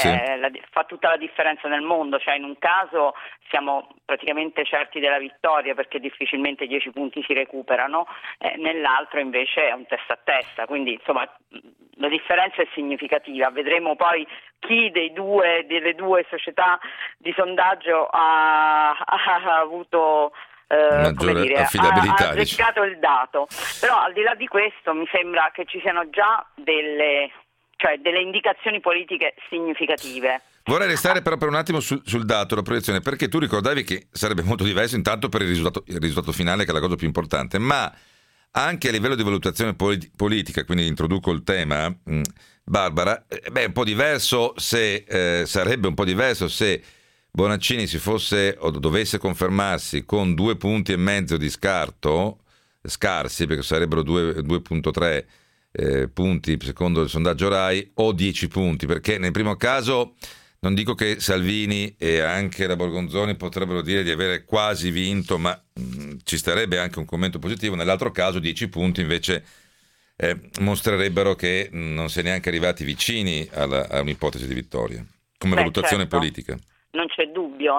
fa tutta la differenza nel mondo. Cioè, in un caso siamo praticamente certi della vittoria, perché difficilmente 10 punti si recuperano, nell'altro invece è un testa a testa, quindi insomma la differenza è significativa. Vedremo poi chi delle due società di sondaggio ha avuto maggiore affidabilità, ha azzeccato il dato. Però al di là di questo mi sembra che ci siano già delle indicazioni politiche significative. Vorrei restare però per un attimo sul dato, la proiezione, perché tu ricordavi che sarebbe molto diverso intanto per il risultato finale, che è la cosa più importante, ma anche a livello di valutazione politica. Quindi introduco il tema, Barbara, è un po' diverso sarebbe un po' diverso se Bonaccini si fosse o dovesse confermarsi con 2,5 punti di scarto scarsi, perché sarebbero 2,3 punti secondo il sondaggio RAI, o 10 punti, perché nel primo caso non dico che Salvini e anche la Borgonzoni potrebbero dire di avere quasi vinto, ma ci starebbe anche un commento positivo. Nell'altro caso 10 punti invece mostrerebbero che non si è neanche arrivati vicini a un'ipotesi di vittoria, come valutazione certo, politica. Non c'è dubbio.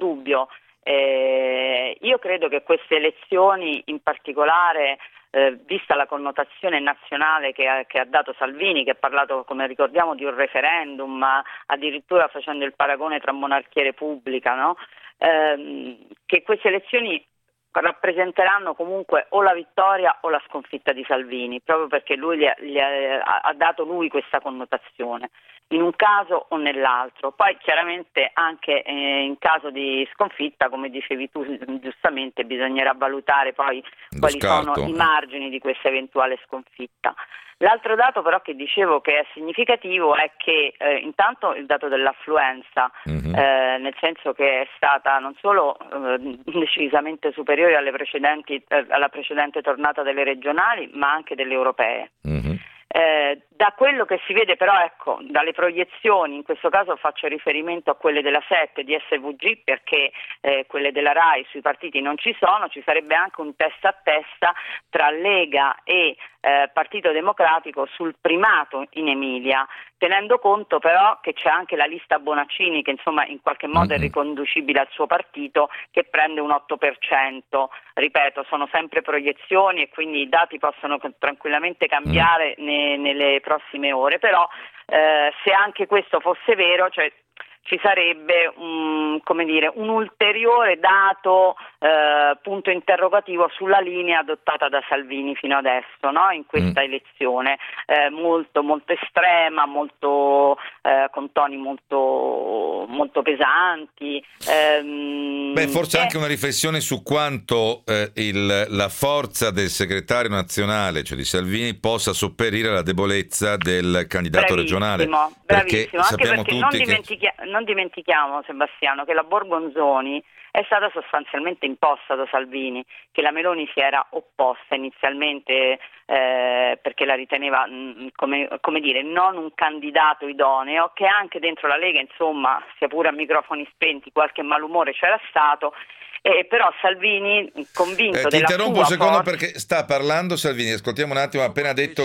Io credo che queste elezioni in particolare, vista la connotazione nazionale che ha dato Salvini, che ha parlato, come ricordiamo, di un referendum, addirittura facendo il paragone tra monarchia e repubblica, no? Che queste elezioni rappresenteranno comunque o la vittoria o la sconfitta di Salvini, proprio perché lui ha dato lui questa connotazione, in un caso o nell'altro. Poi chiaramente anche in caso di sconfitta, come dicevi tu giustamente, bisognerà valutare poi quali sono i margini di questa eventuale sconfitta. L'altro dato però che dicevo che è significativo è che intanto il dato dell'affluenza, nel senso che è stata non solo decisamente superiore alla precedente tornata delle regionali, ma anche delle europee. Da quello che si vede però, ecco, dalle proiezioni, in questo caso faccio riferimento a quelle della 7 di SVG, perché quelle della RAI sui partiti non ci sono, ci sarebbe anche un testa a testa tra Lega e Partito Democratico sul primato in Emilia, tenendo conto però che c'è anche la lista Bonaccini, che insomma in qualche modo è riconducibile al suo partito, che prende un 8%. Ripeto, sono sempre proiezioni e quindi i dati possono tranquillamente cambiare nelle prossime ore, però se anche questo fosse vero, cioè ci sarebbe un ulteriore dato punto interrogativo sulla linea adottata da Salvini fino adesso, no? In questa elezione molto molto estrema, molto con toni molto molto pesanti. Forse anche una riflessione su quanto la forza del segretario nazionale, cioè di Salvini, possa sopperire alla debolezza del candidato regionale. Bravissimo, anche perché non dimentichiamo, Sebastiano, che la Borgonzoni è stata sostanzialmente imposta da Salvini, che la Meloni si era opposta inizialmente perché la riteneva come dire non un candidato idoneo, che anche dentro la Lega, insomma, sia pure a microfoni spenti, qualche malumore c'era stato. Però Salvini, convinto della sua Ti interrompo un secondo perché sta parlando Salvini, ascoltiamo un attimo, ha appena detto.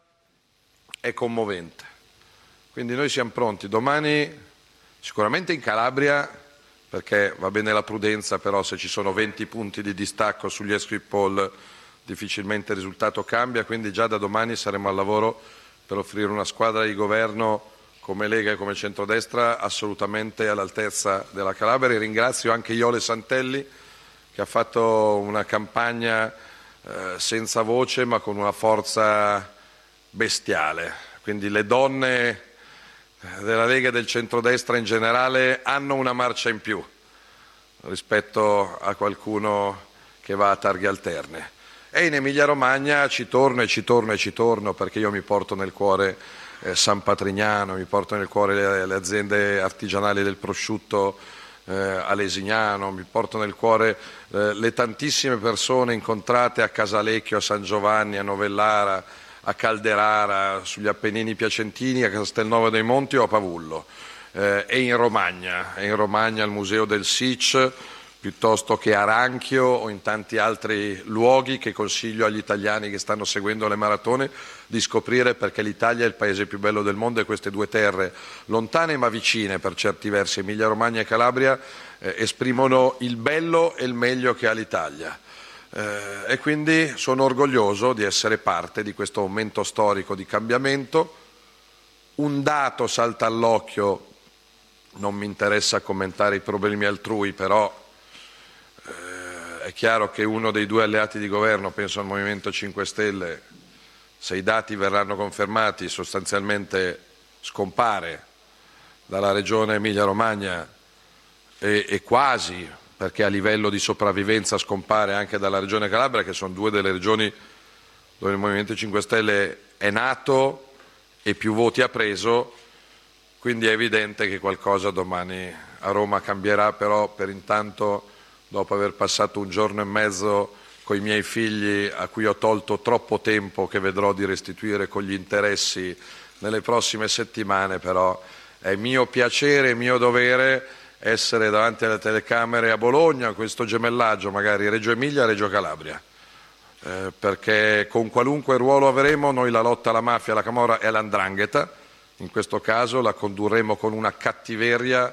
È commovente, quindi noi siamo pronti domani sicuramente in Calabria, perché va bene la prudenza, però se ci sono 20 punti di distacco sugli exit poll difficilmente il risultato cambia, quindi già da domani saremo al lavoro per offrire una squadra di governo come Lega e come centrodestra assolutamente all'altezza della Calabria. E ringrazio anche Iole Santelli, che ha fatto una campagna senza voce ma con una forza bestiale, quindi le donne della Lega e del centrodestra in generale hanno una marcia in più rispetto a qualcuno che va a targhe alterne. E in Emilia Romagna ci torno, perché io mi porto nel cuore San Patrignano, mi porto nel cuore le aziende artigianali del prosciutto a Lesignano, mi porto nel cuore le tantissime persone incontrate a Casalecchio, a San Giovanni, a Novellara, a Calderara, sugli Appennini piacentini, a Castelnuovo dei Monti o a Pavullo, e in Romagna al Museo del SIC, piuttosto che a Ranchio o in tanti altri luoghi che consiglio agli italiani che stanno seguendo le maratone di scoprire, perché l'Italia è il paese più bello del mondo e queste due terre, lontane ma vicine per certi versi, Emilia Romagna e Calabria, esprimono il bello e il meglio che ha l'Italia. E quindi sono orgoglioso di essere parte di questo momento storico di cambiamento. Un dato salta all'occhio, non mi interessa commentare i problemi altrui, però è chiaro che uno dei due alleati di governo, penso al Movimento 5 Stelle, se i dati verranno confermati, sostanzialmente scompare dalla regione Emilia-Romagna e quasi, perché a livello di sopravvivenza scompare anche dalla regione Calabria, che sono due delle regioni dove il Movimento 5 Stelle è nato e più voti ha preso, quindi è evidente che qualcosa domani a Roma cambierà, però per intanto, dopo aver passato un giorno e mezzo coi miei figli a cui ho tolto troppo tempo, che vedrò di restituire con gli interessi nelle prossime settimane, però è mio piacere, mio dovere essere davanti alle telecamere a Bologna, questo gemellaggio magari Reggio Emilia, Reggio Calabria, perché con qualunque ruolo avremo noi la lotta alla mafia, alla camorra e all''ndrangheta, in questo caso la condurremo con una cattiveria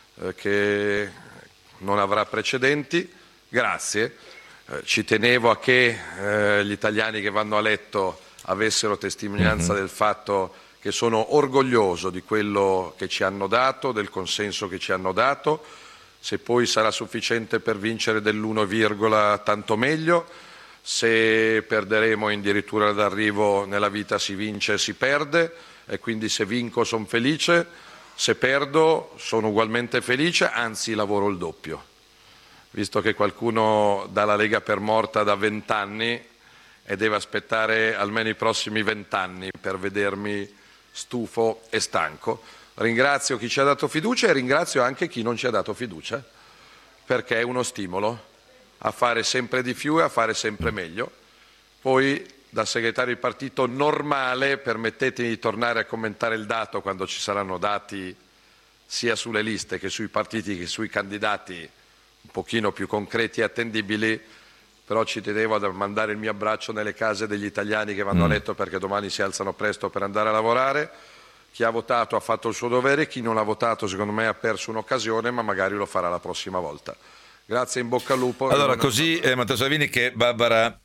che non avrà precedenti. Grazie, ci tenevo a che gli italiani che vanno a letto avessero testimonianza del fatto che sono orgoglioso di quello che ci hanno dato, del consenso che ci hanno dato. Se poi sarà sufficiente per vincere dell'1, tanto meglio. Se perderemo addirittura d'arrivo, nella vita si vince e si perde, e quindi se vinco sono felice, se perdo sono ugualmente felice, anzi lavoro il doppio. Visto che qualcuno dà la Lega per morta da 20 anni e deve aspettare almeno i prossimi 20 anni per vedermi stufo e stanco. Ringrazio chi ci ha dato fiducia e ringrazio anche chi non ci ha dato fiducia, perché è uno stimolo a fare sempre di più e a fare sempre meglio. Poi, da segretario di partito normale, permettetemi di tornare a commentare il dato quando ci saranno dati sia sulle liste che sui partiti che sui candidati un pochino più concreti e attendibili, però ci tenevo a mandare il mio abbraccio nelle case degli italiani che vanno a letto, perché domani si alzano presto per andare a lavorare. Chi ha votato ha fatto il suo dovere, chi non ha votato secondo me ha perso un'occasione, ma magari lo farà la prossima volta. Grazie, in bocca al lupo. Allora, così Matteo Salvini, che Barbara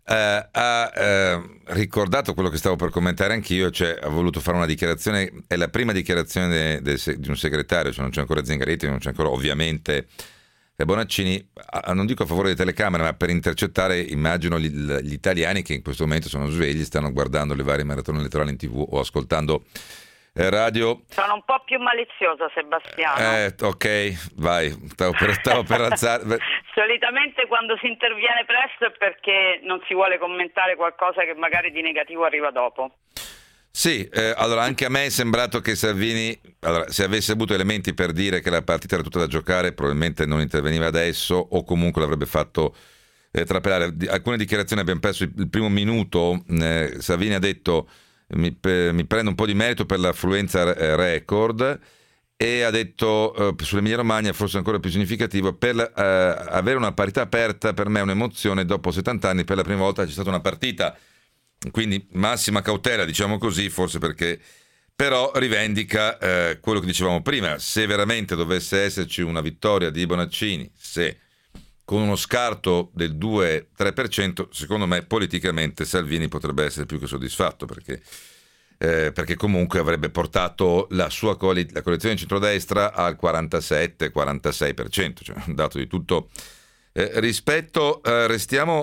ha ricordato quello che stavo per commentare anch'io, cioè ha voluto fare una dichiarazione, è la prima dichiarazione di un segretario, cioè non c'è ancora Zingaretti, non c'è ancora ovviamente Bonaccini, non dico a favore delle telecamere, ma per intercettare, immagino, gli italiani che in questo momento sono svegli, stanno guardando le varie maratone elettorali in TV o ascoltando radio. Sono un po' più maliziosa, Sebastiano. Ok, vai, stavo per alzare. Solitamente quando si interviene presto è perché non si vuole commentare qualcosa che magari di negativo arriva dopo. Sì, allora anche a me è sembrato che Salvini, se avesse avuto elementi per dire che la partita era tutta da giocare, probabilmente non interveniva adesso, o comunque l'avrebbe fatto trapelare. Alcune dichiarazioni abbiamo perso il primo minuto. Salvini ha detto mi prendo un po' di merito per l'affluenza record, e ha detto sull'Emilia Romagna, forse ancora più significativo, per avere una parità aperta per me è un'emozione, dopo 70 anni per la prima volta c'è stata una partita. Quindi massima cautela, diciamo così, forse perché però rivendica quello che dicevamo prima. Se veramente dovesse esserci una vittoria di Bonaccini, se con uno scarto del 2-3%, secondo me politicamente Salvini potrebbe essere più che soddisfatto, perché comunque avrebbe portato la sua la coalizione di centrodestra al 47-46%, cioè un dato di tutto rispetto. Restiamo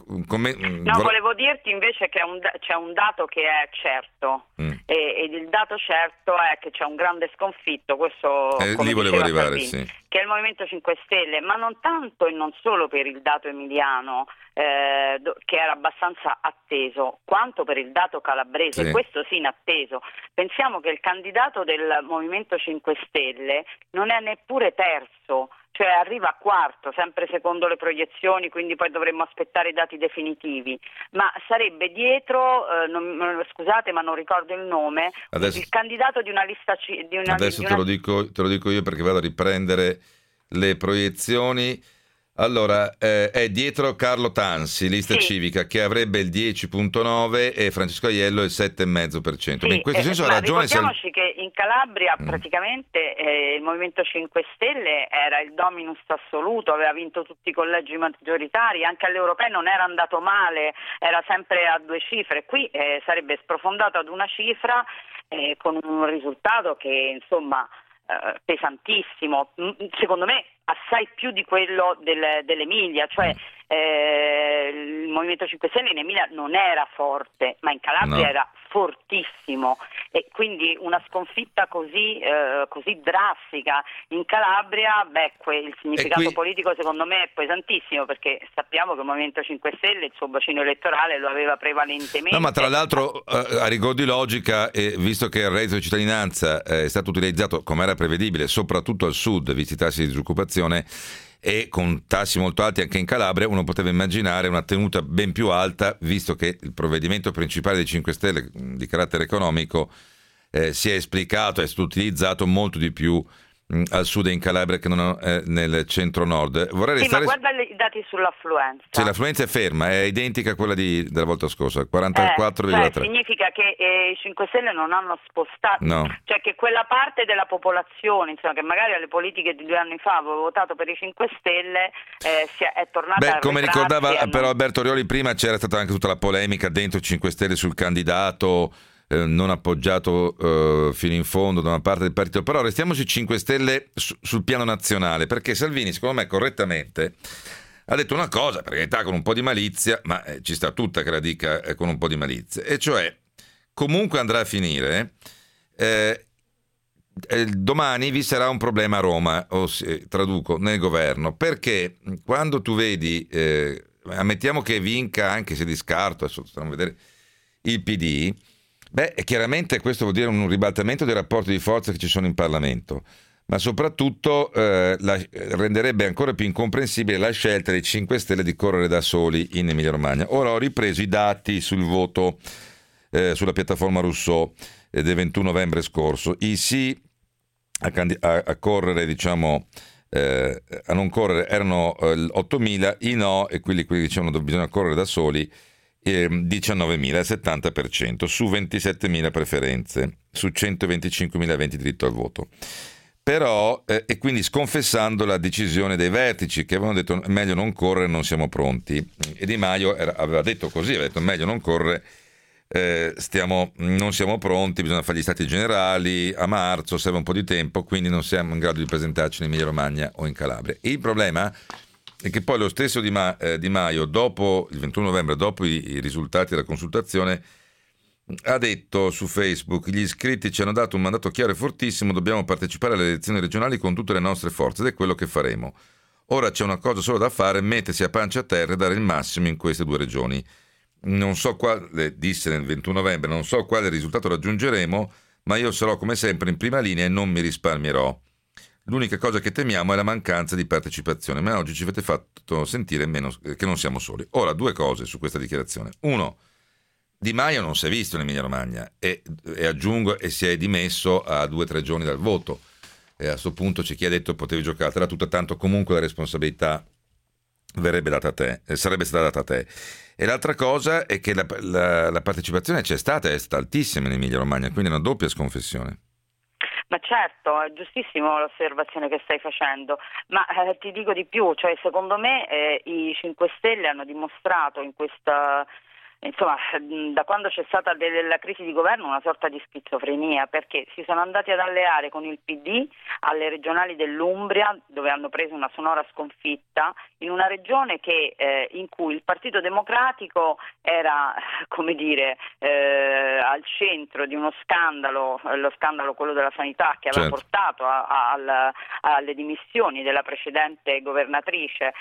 volevo dirti invece che c'è un dato che è certo, e il dato certo è che c'è un grande sconfitto, questo come lì volevo arrivare, Salvini, sì, che è il Movimento 5 Stelle, ma non tanto e non solo per il dato emiliano, che era abbastanza atteso, quanto per il dato calabrese, sì. Questo sì inatteso. Pensiamo che il candidato del Movimento 5 Stelle non è neppure terzo, cioè arriva quarto, sempre secondo le proiezioni, quindi poi dovremmo aspettare i dati definitivi, ma sarebbe dietro, scusate ma non ricordo il nome, adesso, il candidato di una lista adesso te lo dico io, perché vado a riprendere le proiezioni. Allora, è dietro Carlo Tansi, lista civica, che avrebbe il 10,9 e Francesco Aiello il 7,5%. Sì, in questo senso ha ragione. Ricordiamoci che in Calabria praticamente il Movimento 5 Stelle era il dominus assoluto, aveva vinto tutti i collegi maggioritari, anche alle europee non era andato male, era sempre a 2 cifre. Qui sarebbe sprofondato ad una cifra con un risultato che insomma pesantissimo, secondo me assai più di quello dell'Emilia, cioè il Movimento 5 Stelle in Emilia non era forte, ma in Calabria era fortissimo, e quindi una sconfitta così drastica in Calabria, il significato politico secondo me è pesantissimo, perché sappiamo che il Movimento 5 Stelle il suo bacino elettorale lo aveva prevalentemente. No, ma tra l'altro a rigor di logica, visto che il reddito di cittadinanza è stato utilizzato come era prevedibile soprattutto al sud, visti i tassi di disoccupazione, e con tassi molto alti anche in Calabria, uno poteva immaginare una tenuta ben più alta, visto che il provvedimento principale dei 5 Stelle di carattere economico si è esplicato, è stato utilizzato molto di più al sud e in Calabria che non nel centro-nord. Vorrei restare... ma guarda i dati sull'affluenza. Sì, l'affluenza è ferma, è identica a quella della volta scorsa, 44,3. Cioè, significa che i 5 Stelle non hanno spostato, no. Cioè che quella parte della popolazione, insomma, che magari alle politiche di 2 anni fa aveva votato per i 5 Stelle, è tornata a come ricordava però Alberto Rioli prima, c'era stata anche tutta la polemica dentro 5 Stelle sul candidato non appoggiato fino in fondo da una parte del partito, però restiamo sui 5 Stelle sul piano nazionale, perché Salvini secondo me correttamente ha detto una cosa, per carità con un po' di malizia, ma ci sta tutta che la dica con un po' di malizia, e cioè comunque andrà a finire domani vi sarà un problema a Roma, traduco, nel governo, perché quando tu vedi ammettiamo che vinca, anche se di scarto, adesso stiamo a vedere, il PD, chiaramente questo vuol dire un ribaltamento dei rapporti di forza che ci sono in Parlamento, ma soprattutto renderebbe ancora più incomprensibile la scelta dei 5 Stelle di correre da soli in Emilia-Romagna. Ora ho ripreso i dati sul voto sulla piattaforma Rousseau del 21 novembre scorso. I sì a correre, diciamo, a non correre erano 8.000, i no, e quelli dicevano che bisogna correre da soli, 19.000, il 70%, su 27.000 preferenze, su 125.000 aventi diritto al voto. Però, e quindi sconfessando la decisione dei vertici che avevano detto meglio non correre, non siamo pronti. E Di Maio aveva detto così, aveva detto meglio non correre, non siamo pronti, bisogna fare gli stati generali a marzo, serve un po' di tempo, quindi non siamo in grado di presentarci in Emilia Romagna o in Calabria. E il problema è che poi lo stesso Di Maio, dopo il 21 novembre, dopo i risultati della consultazione, ha detto su Facebook: gli iscritti ci hanno dato un mandato chiaro e fortissimo, dobbiamo partecipare alle elezioni regionali con tutte le nostre forze, ed è quello che faremo. Ora c'è una cosa solo da fare: mettersi a pancia a terra e dare il massimo in queste 2 regioni. Non so quale, disse nel 21 novembre, non so quale risultato raggiungeremo, ma io sarò come sempre in prima linea e non mi risparmierò. L'unica cosa che temiamo è la mancanza di partecipazione, ma oggi ci avete fatto sentire che non siamo soli. Ora, 2 cose su questa dichiarazione. 1, Di Maio non si è visto in Emilia Romagna e aggiungo, e si è dimesso a 2 o 3 giorni dal voto. E a questo punto c'è chi ha detto potevi giocartela tutta, tanto comunque la responsabilità verrebbe data a te, sarebbe stata data a te. E l'altra cosa è che la partecipazione c'è stata, è stata altissima in Emilia Romagna, quindi è una doppia sconfessione. Ma certo, è giustissimo l'osservazione che stai facendo, ma ti dico di più, cioè secondo me i 5 Stelle hanno dimostrato in questa, insomma, da quando c'è stata la crisi di governo, una sorta di schizofrenia, perché si sono andati ad alleare con il PD alle regionali dell'Umbria, dove hanno preso una sonora sconfitta, in una regione in cui il Partito Democratico era, come dire, al centro di uno scandalo, lo scandalo quello della sanità, che aveva portato alle dimissioni della precedente governatrice.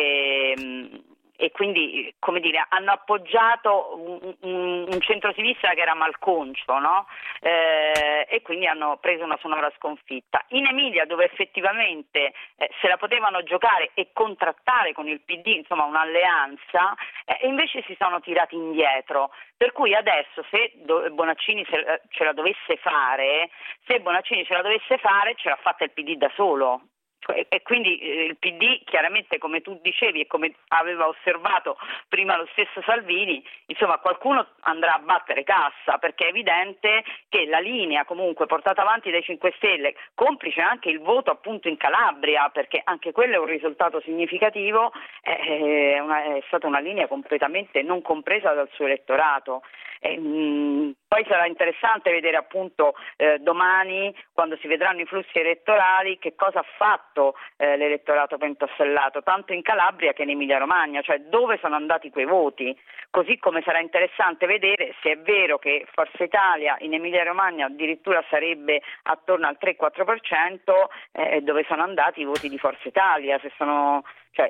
E quindi, come dire, hanno appoggiato un centrosinistra che era malconcio, no? E quindi hanno preso una sonora sconfitta. In Emilia, dove effettivamente se la potevano giocare e contrattare con il PD, insomma un'alleanza, invece si sono tirati indietro. Per cui adesso, se Bonaccini ce la dovesse fare, ce l'ha fatta il PD da solo. E quindi il PD, chiaramente, come tu dicevi e come aveva osservato prima lo stesso Salvini, insomma qualcuno andrà a battere cassa, perché è evidente che la linea comunque portata avanti dai 5 Stelle, complice anche il voto appunto in Calabria, perché anche quello è un risultato significativo, è stata una linea completamente non compresa dal suo elettorato. Poi sarà interessante vedere appunto domani, quando si vedranno i flussi elettorali, che cosa ha fatto l'elettorato pentastellato, tanto in Calabria che in Emilia Romagna, cioè dove sono andati quei voti, così come sarà interessante vedere se è vero che Forza Italia in Emilia Romagna addirittura sarebbe attorno al 3-4%, dove sono andati i voti di Forza Italia, se sono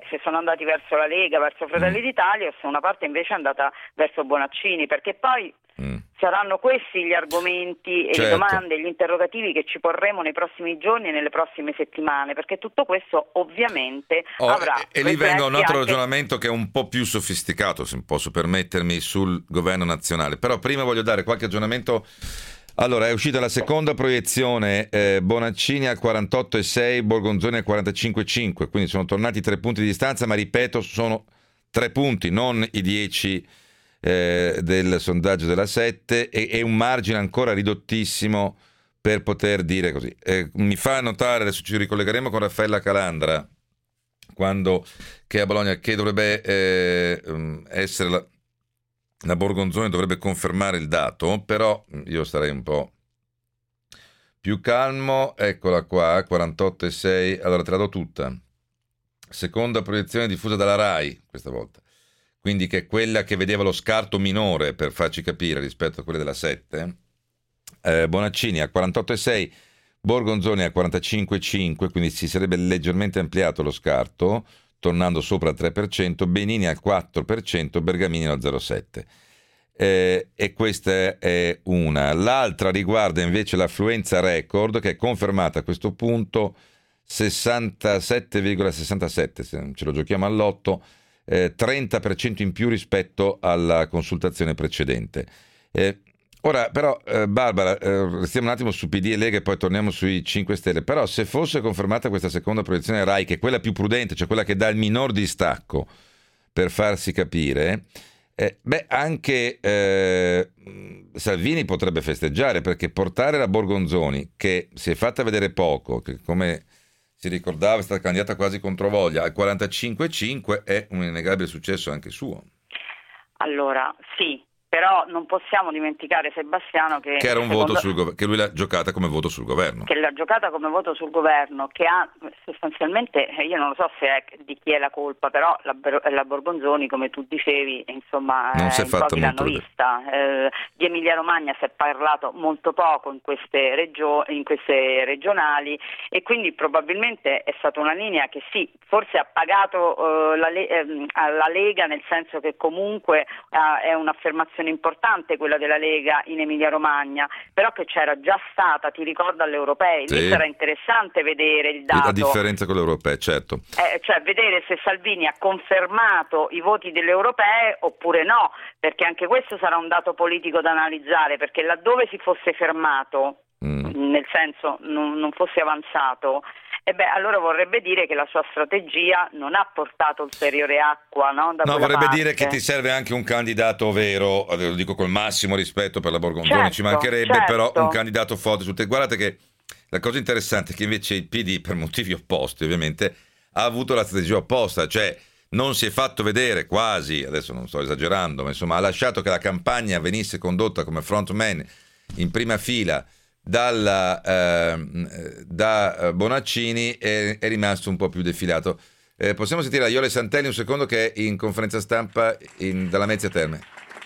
andati verso la Lega, verso Fratelli d'Italia, o se una parte invece è andata verso Bonaccini, perché poi Saranno questi gli argomenti e le domande, gli interrogativi che ci porremo nei prossimi giorni e nelle prossime settimane, perché tutto questo ovviamente avrà... E lì venga un altro ragionamento che è un po' più sofisticato, se posso permettermi, sul governo nazionale. Però prima voglio dare qualche aggiornamento. Allora, è uscita la seconda proiezione, Bonaccini al 48,6, Borgonzoni al 45,5, quindi sono tornati 3 punti di distanza, ma ripeto, sono 3 punti, non i 10 del sondaggio della 7, e un margine ancora ridottissimo per poter dire così. Mi fa notare, adesso ci ricollegheremo con Raffaella Calandra, che è a Bologna, che dovrebbe essere la Borgonzoni, dovrebbe confermare il dato, però io sarei un po' più calmo. Eccola qua, 48,6. Allora te la do tutta. Seconda proiezione diffusa dalla RAI questa volta, quindi che è quella che vedeva lo scarto minore, per farci capire, rispetto a quelle della 7. Bonaccini a 48,6, Borgonzoni a 45,5, quindi si sarebbe leggermente ampliato lo scarto, tornando sopra il 3%, Benini al 4%, Bergamini allo 0,7%. E questa è una. L'altra riguarda invece l'affluenza record, che è confermata a questo punto 67,67, se ce lo giochiamo all'8, 30% in più rispetto alla consultazione precedente. Ora però, Barbara, restiamo un attimo su PD e Lega e poi torniamo sui 5 Stelle. Però se fosse confermata questa seconda proiezione RAI, che è quella più prudente, cioè quella che dà il minor distacco per farsi capire, anche Salvini potrebbe festeggiare, perché portare la Borgonzoni, che si è fatta vedere poco, che come si ricordava è stata candidata quasi controvoglia, al 45,5 è un innegabile successo anche suo. Allora, sì. Però non possiamo dimenticare, Sebastiano, che era un voto che lui l'ha giocata come voto sul governo. Che l'ha giocata come voto sul governo, che ha sostanzialmente, io non lo so se è di chi è la colpa, però la Borgonzoni, come tu dicevi, insomma, non si è fatta l'hanno vista. Di Emilia Romagna si è parlato molto poco in queste regionali, e quindi probabilmente è stata una linea che sì, forse ha pagato alla Lega, nel senso che comunque è un'affermazione importante quella della Lega in Emilia Romagna, però che c'era già stata, ti ricordo, alle europee. Lì sarà interessante vedere il dato. La differenza con le europee, certo. Cioè vedere se Salvini ha confermato i voti delle europee oppure no, perché anche questo sarà un dato politico da analizzare, perché laddove si fosse fermato, nel senso non fosse avanzato, allora vorrebbe dire che la sua strategia non ha portato ulteriore acqua, no? Vorrebbe dire che ti serve anche un candidato vero, lo dico col massimo rispetto per la Borgonzoni, certo, ci mancherebbe, certo. Però un candidato forte su te. Guardate che la cosa interessante è che invece il PD, per motivi opposti ovviamente, ha avuto la strategia opposta, cioè non si è fatto vedere quasi, adesso non sto esagerando, ma insomma ha lasciato che la campagna venisse condotta come frontman in prima fila da Bonaccini, è rimasto un po' più defilato. Possiamo sentire Iole Santelli un secondo, che è in conferenza stampa dalla Mezzia Terme.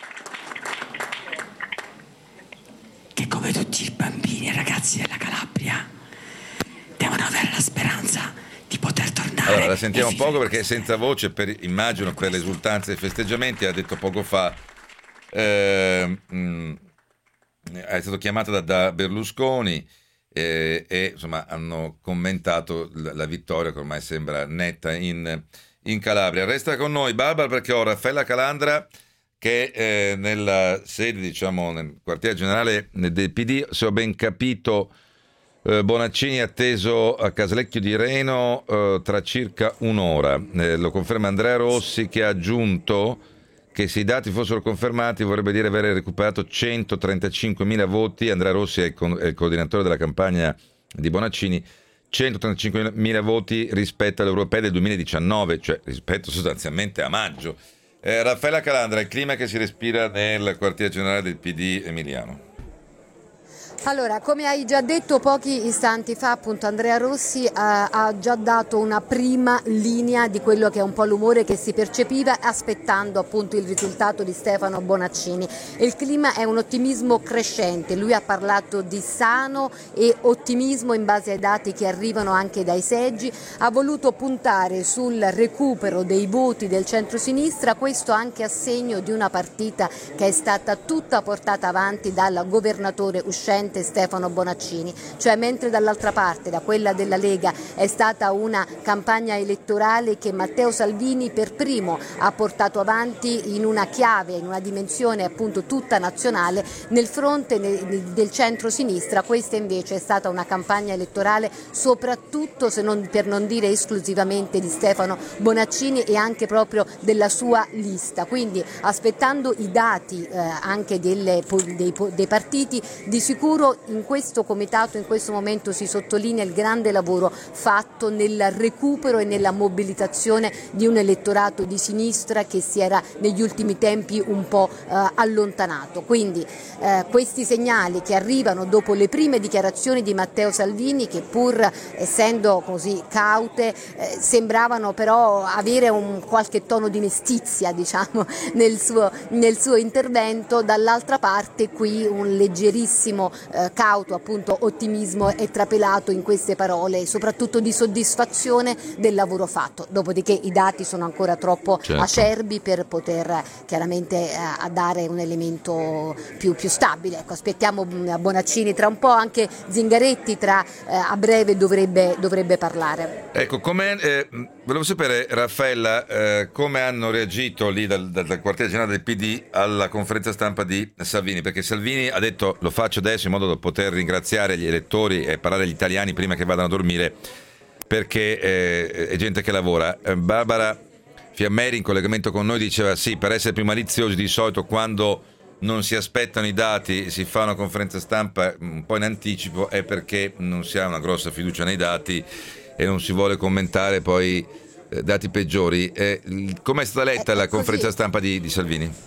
Che come tutti i bambini e ragazzi della Calabria devono avere la speranza di poter tornare. Allora la sentiamo poco perché è senza voce, immagino per l'esultanza e i festeggiamenti. Ha detto poco fa è stato chiamato da Berlusconi e insomma hanno commentato la vittoria, che ormai sembra netta in Calabria. Resta con noi Barbara, perché ho Raffaella Calandra, che è nella sede, diciamo nel quartiere generale del PD. Se ho ben capito, Bonaccini è atteso a Casalecchio di Reno tra circa un'ora. Lo conferma Andrea Rossi, che ha aggiunto che se i dati fossero confermati vorrebbe dire aver recuperato 135.000 voti. Andrea Rossi è il coordinatore della campagna di Bonaccini. 135.000 voti rispetto alle europee del 2019, cioè rispetto sostanzialmente a maggio. Raffaella Calandra, il clima che si respira nel quartier generale del PD emiliano. Allora, come hai già detto pochi istanti fa, appunto Andrea Rossi ha già dato una prima linea di quello che è un po' l'umore che si percepiva aspettando appunto il risultato di Stefano Bonaccini. Il clima è un ottimismo crescente, lui ha parlato di sano e ottimismo in base ai dati che arrivano anche dai seggi, ha voluto puntare sul recupero dei voti del centro-sinistra, questo anche a segno di una partita che è stata tutta portata avanti dal governatore uscente Stefano Bonaccini, cioè mentre dall'altra parte, da quella della Lega, è stata una campagna elettorale che Matteo Salvini per primo ha portato avanti in una chiave, in una dimensione appunto tutta nazionale, nel fronte del centro-sinistra questa invece è stata una campagna elettorale soprattutto, se non per non dire esclusivamente, di Stefano Bonaccini e anche proprio della sua lista, quindi aspettando i dati anche dei partiti, di sicuro in questo comitato in questo momento si sottolinea il grande lavoro fatto nel recupero e nella mobilitazione di un elettorato di sinistra che si era negli ultimi tempi un po' allontanato. Quindi questi segnali che arrivano dopo le prime dichiarazioni di Matteo Salvini, che pur essendo così caute sembravano però avere un qualche tono di mestizia, diciamo, nel suo intervento, dall'altra parte qui un leggerissimo cauto appunto ottimismo è trapelato in queste parole, soprattutto di soddisfazione del lavoro fatto. Dopodiché i dati sono ancora troppo acerbi per poter chiaramente dare un elemento più stabile. Ecco, aspettiamo Bonaccini tra un po', anche Zingaretti a breve dovrebbe parlare. Ecco, volevo sapere, Raffaella, come hanno reagito lì dal quartiere generale del PD alla conferenza stampa di Salvini, perché Salvini ha detto: lo faccio adesso in modo da poter ringraziare gli elettori e parlare agli italiani prima che vadano a dormire, perché è gente che lavora. Barbara Fiammeri in collegamento con noi diceva sì, per essere più maliziosi di solito quando non si aspettano i dati si fa una conferenza stampa un po' in anticipo, è perché non si ha una grossa fiducia nei dati e non si vuole commentare poi dati peggiori. Com'è stata letta la conferenza stampa di Salvini?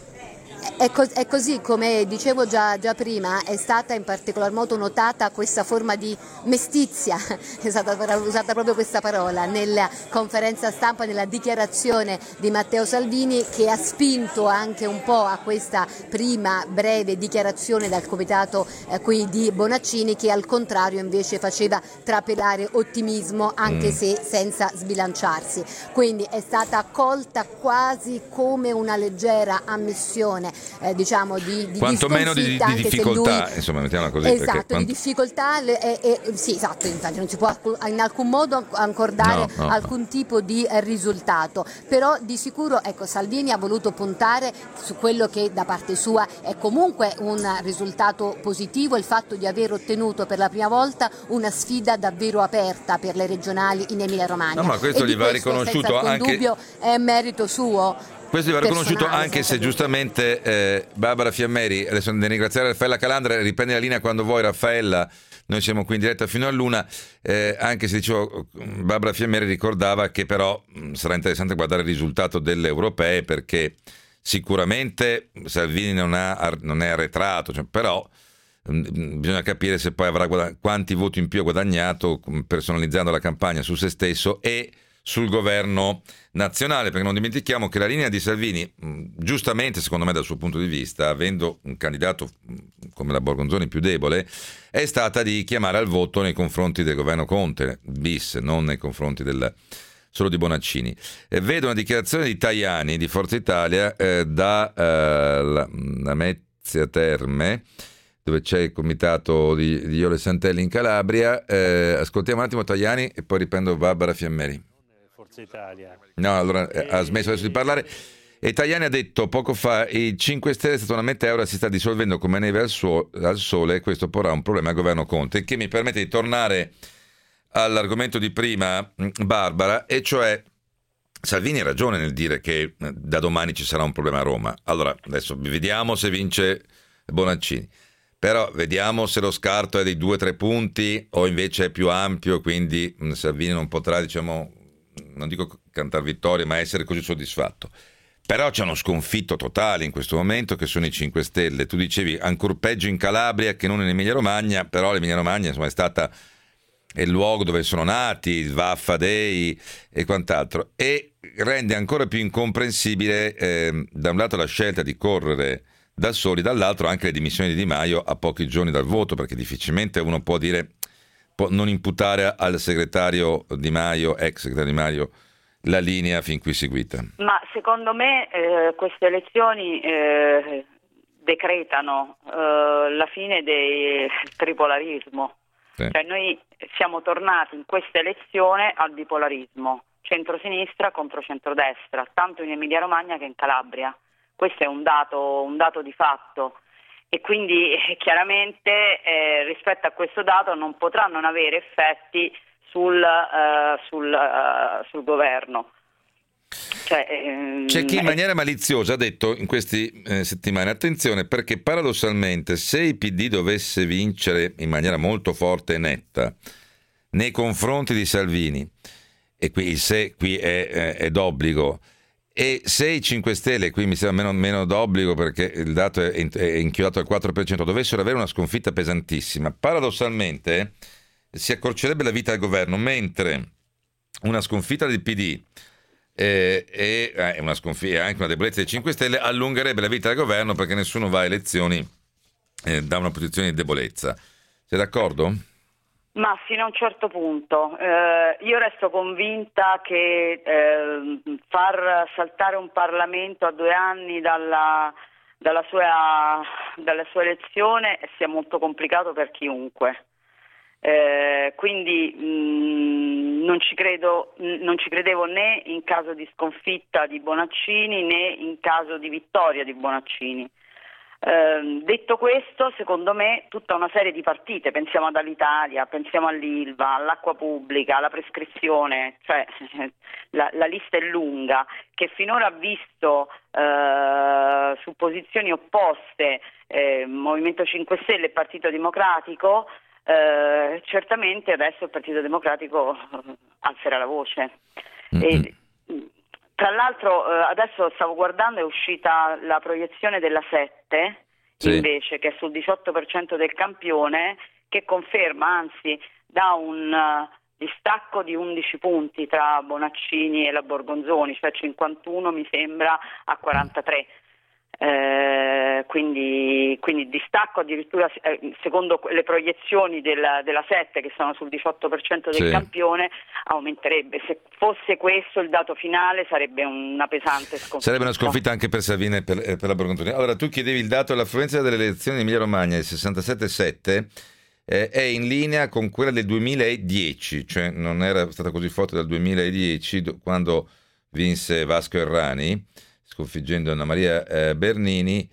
È così, come dicevo già prima, è stata in particolar modo notata questa forma di mestizia, è stata usata proprio questa parola, nella conferenza stampa, nella dichiarazione di Matteo Salvini, che ha spinto anche un po' a questa prima breve dichiarazione dal comitato qui di Bonaccini, che al contrario invece faceva trapelare ottimismo anche se senza sbilanciarsi. Quindi è stata accolta quasi come una leggera ammissione diciamo di quantomeno di difficoltà, lui, insomma, mettiamola così. Esatto, di difficoltà sì, esatto, infatti non si può in alcun modo accordare alcun tipo di risultato, però di sicuro ecco, Salvini ha voluto puntare su quello che da parte sua è comunque un risultato positivo, il fatto di aver ottenuto per la prima volta una sfida davvero aperta per le regionali in Emilia Romagna. Ma questo gli va riconosciuto anche, dubbio è merito suo. Questo gli va riconosciuto anche se giustamente Barbara Fiammeri, adesso devo ringraziare Raffaella Calandra, riprendi la linea quando vuoi Raffaella, noi siamo qui in diretta fino all'una, anche se dicevo Barbara Fiammeri ricordava che però sarà interessante guardare il risultato delle europee, perché sicuramente Salvini non è arretrato, però bisogna capire se poi avrà quanti voti in più ha guadagnato personalizzando la campagna su se stesso e sul governo nazionale, perché non dimentichiamo che la linea di Salvini, giustamente secondo me dal suo punto di vista, avendo un candidato come la Borgonzoni più debole, è stata di chiamare al voto nei confronti del governo Conte bis, non nei confronti solo di Bonaccini. Vedo una dichiarazione di Tajani di Forza Italia da Lamezia Terme, dove c'è il comitato di Iole Santelli in Calabria. Ascoltiamo un attimo Tajani e poi riprendo Barbara Fiammeri. Forza Italia. No, allora ha smesso adesso di parlare. E Tajani ha detto poco fa: il 5 Stelle è stata una meteora, si sta dissolvendo come neve al sole, e questo porrà un problema al governo Conte, che mi permette di tornare all'argomento di prima, Barbara, e cioè Salvini ha ragione nel dire che da domani ci sarà un problema a Roma. Allora adesso vediamo se vince Bonaccini, però vediamo se lo scarto è dei 2-3 punti o invece è più ampio, quindi Salvini non potrà, diciamo, non dico cantare vittoria, ma essere così soddisfatto. Però c'è uno sconfitto totale in questo momento che sono i 5 Stelle. Tu dicevi ancor peggio in Calabria che non in Emilia Romagna, però l'Emilia Romagna insomma è il luogo dove sono nati, il Vaffa Dei e quant'altro, e rende ancora più incomprensibile da un lato la scelta di correre da soli, dall'altro anche le dimissioni di Di Maio a pochi giorni dal voto, perché difficilmente uno può non imputare al segretario Di Maio, ex segretario Di Maio, la linea fin qui seguita. Ma secondo me queste elezioni decretano la fine del tripolarismo. Sì. Cioè noi siamo tornati in questa elezione al bipolarismo, centrosinistra contro centrodestra, tanto in Emilia Romagna che in Calabria. Questo è un dato di fatto, e quindi chiaramente rispetto a questo dato non potrà non avere effetti sul governo. C'è chi in maniera maliziosa ha detto in queste settimane, attenzione, perché paradossalmente se il PD dovesse vincere in maniera molto forte e netta nei confronti di Salvini, e qui il se qui è d'obbligo, e se i 5 Stelle, qui mi sembra meno d'obbligo perché il dato è inchiodato al 4%, dovessero avere una sconfitta pesantissima, paradossalmente si accorcerebbe la vita al governo, mentre una sconfitta del PD e anche una debolezza dei 5 Stelle allungherebbe la vita del governo, perché nessuno va a elezioni da una posizione di debolezza. Sei d'accordo? Ma fino a un certo punto. Io resto convinta che far saltare un Parlamento a 2 anni dalla sua elezione sia molto complicato per chiunque. Quindi non ci credevo né in caso di sconfitta di Bonaccini né in caso di vittoria di Bonaccini. Detto questo, secondo me tutta una serie di partite, pensiamo ad Alitalia, pensiamo all'Ilva, all'acqua pubblica, alla prescrizione, cioè la lista è lunga, che finora ha visto su posizioni opposte Movimento 5 Stelle e Partito Democratico. Certamente adesso il Partito Democratico alzerà la voce. E, tra l'altro adesso stavo guardando, è uscita la proiezione della 7 invece, che è sul 18% del campione, che conferma, anzi dà un distacco di 11 punti tra Bonaccini e la Borgonzoni, cioè 51 mi sembra a 43. Quindi distacco addirittura secondo le proiezioni della 7, che sono sul 18% del campione, aumenterebbe. Se fosse questo il dato finale sarebbe una pesante sconfitta. Sarebbe una sconfitta anche per Salvini e per la Borgonzoni. Allora, tu chiedevi il dato dell'affluenza delle elezioni in Emilia Romagna, il 67,7, è in linea con quella del 2010, cioè non era stata così forte dal 2010 quando vinse Vasco Errani, sconfiggendo Anna Maria Bernini,